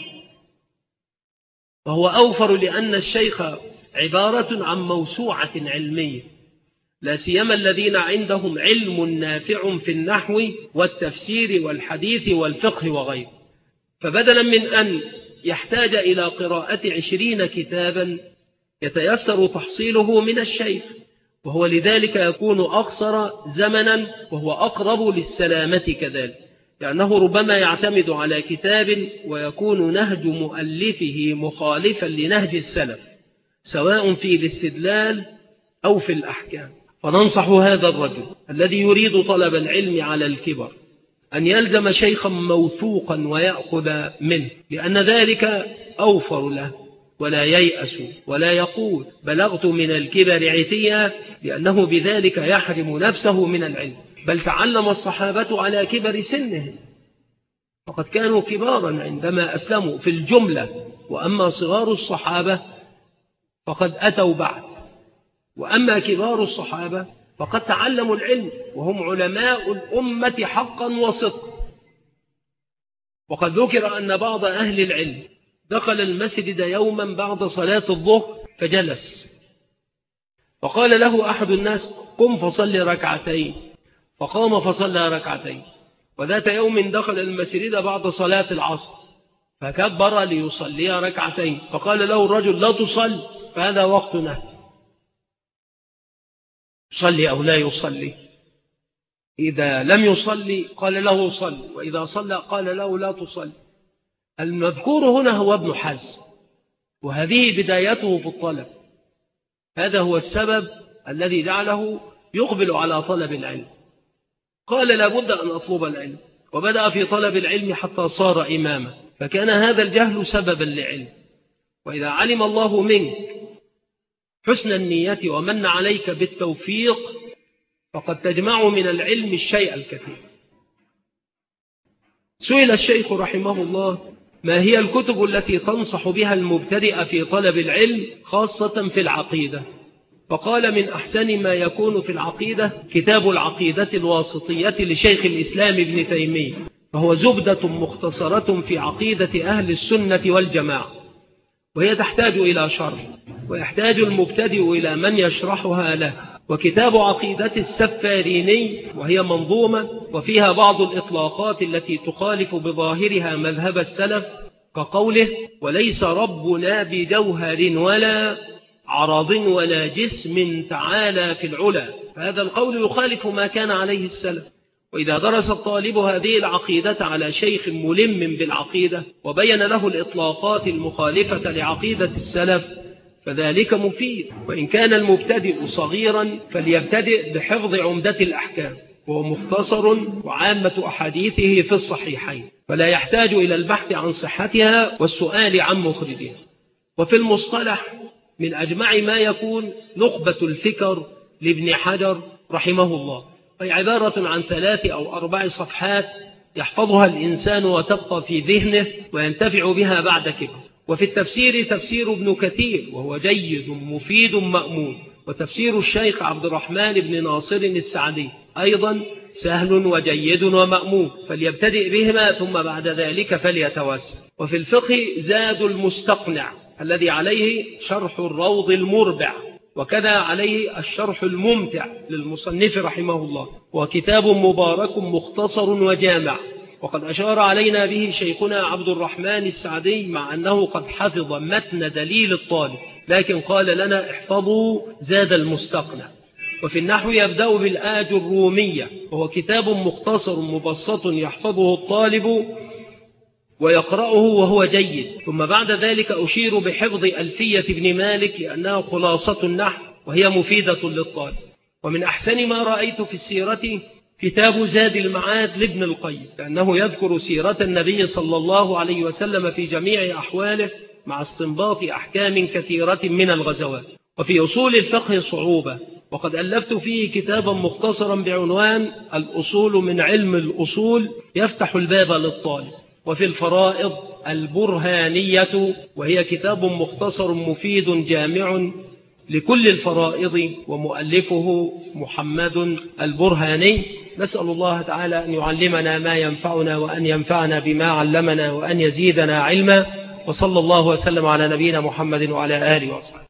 فهو أوفر لأن الشيخ عبارة عن موسوعة علمية، لا سيما الذين عندهم علم نافع في النحو والتفسير والحديث والفقه وغيره. فبدلا من أن يحتاج إلى قراءة 20 كتابا يتيسر تحصيله من الشيخ، وهو لذلك يكون أقصر زمنا وهو أقرب للسلامة كذلك، لأنه ربما يعتمد على كتاب ويكون نهج مؤلفه مخالفا لنهج السلف، سواء في الاستدلال أو في الأحكام. فننصح هذا الرجل الذي يريد طلب العلم على الكبر أن يلزم شيخا موثوقا ويأخذ منه، لأن ذلك أوفر له، ولا ييأس ولا يقول بلغت من الكبر عتيا، لأنه بذلك يحرم نفسه من العلم. بل تعلم الصحابة على كبر سنهم، فقد كانوا كبارا عندما أسلموا في الجملة، وأما صغار الصحابة فقد أتوا بعد، وأما كبار الصحابة فقد تعلموا العلم وهم علماء الأمة حقا وصدقا. وقد ذكر أن بعض أهل العلم دخل المسجد يوما بعد صلاة الظهر فجلس، فقال له أحد الناس قم فصل ركعتين، فقام فصلى ركعتين. وذات يوم دخل المسجد بعد صلاة العصر فكبر ليصلي ركعتين، فقال له الرجل لا تصل، فهذا وقتنا، يصلي أو لا يصلي؟ إذا لم يصلي قال له صل، وإذا صلى قال له لا تصل. المذكور هنا هو ابن حزم، وهذه بدايته في الطلب. هذا هو السبب الذي جعله يقبل على طلب العلم. قال لابد أن أطلب العلم، وبدأ في طلب العلم حتى صار إماما، فكان هذا الجهل سببا لعلم. وإذا علم الله منك حسن النية ومن عليك بالتوفيق فقد تجمع من العلم الشيء الكثير. سئل الشيخ رحمه الله ما هي الكتب التي تنصح بها المبتدئ في طلب العلم خاصة في العقيدة؟ فقال من أحسن ما يكون في العقيدة كتاب العقيدة الواسطية لشيخ الإسلام ابن تيمية، فهو زبدة مختصرة في عقيدة أهل السنة والجماعة، وهي تحتاج إلى شرح، ويحتاج المبتدئ إلى من يشرحها له. وكتاب عقيدة السفاريني وهي منظومة وفيها بعض الإطلاقات التي تخالف بظاهرها مذهب السلف، كقوله وليس ربنا بجوهر ولا عرض ولا جسم تعالى في العلا، فهذا القول يخالف ما كان عليه السلف. وإذا درس الطالب هذه العقيدة على شيخ ملم بالعقيدة وبين له الإطلاقات المخالفة لعقيدة السلف فذلك مفيد. وإن كان المبتدئ صغيرا فليبتدئ بحفظ عمدة الأحكام، وهو مختصر وعامة أحاديثه في الصحيحين، فلا يحتاج إلى البحث عن صحتها والسؤال عن مخرجها. وفي المصطلح من أجمع ما يكون نخبة الفكر لابن حجر رحمه الله، وهي عبارة عن 3 أو 4 صفحات يحفظها الإنسان وتبقى في ذهنه وينتفع بها بعد كبر. وفي التفسير تفسير ابن كثير وهو جيد مفيد مأمون، وتفسير الشيخ عبد الرحمن بن ناصر السعدي أيضا سهل وجيد ومأمون، فليبتدئ بهما ثم بعد ذلك فليتوسع. وفي الفقه زاد المستقنع الذي عليه شرح الروض المربع، وكذا عليه الشرح الممتع للمصنف رحمه الله، وكتاب مبارك مختصر وجامع، وقد أشار علينا به شيخنا عبد الرحمن السعدي، مع أنه قد حفظ متن دليل الطالب، لكن قال لنا احفظوا زاد المستقنع. وفي النحو يبدأ بالآج الرومية، وهو كتاب مختصر مبسط يحفظه الطالب ويقرأه وهو جيد. ثم بعد ذلك أشير بحفظ ألفية ابن مالك لأنها خلاصة النحو وهي مفيدة للطالب. ومن أحسن ما رأيت في السيرة كتاب زاد المعاد لابن القيم، لأنه يذكر سيرة النبي صلى الله عليه وسلم في جميع أحواله مع استنباط أحكام كثيرة من الغزوات. وفي أصول الفقه صعوبة، وقد ألفت فيه كتابا مختصرا بعنوان الأصول من علم الأصول يفتح الباب للطالب. وفي الفرائض البرهانية، وهي كتاب مختصر مفيد جامع لكل الفرائض، ومؤلفه محمد البرهاني. نسأل الله تعالى أن يعلمنا ما ينفعنا، وأن ينفعنا بما علمنا، وأن يزيدنا علما. وصلى الله وسلم على نبينا محمد وعلى آله وصحبه.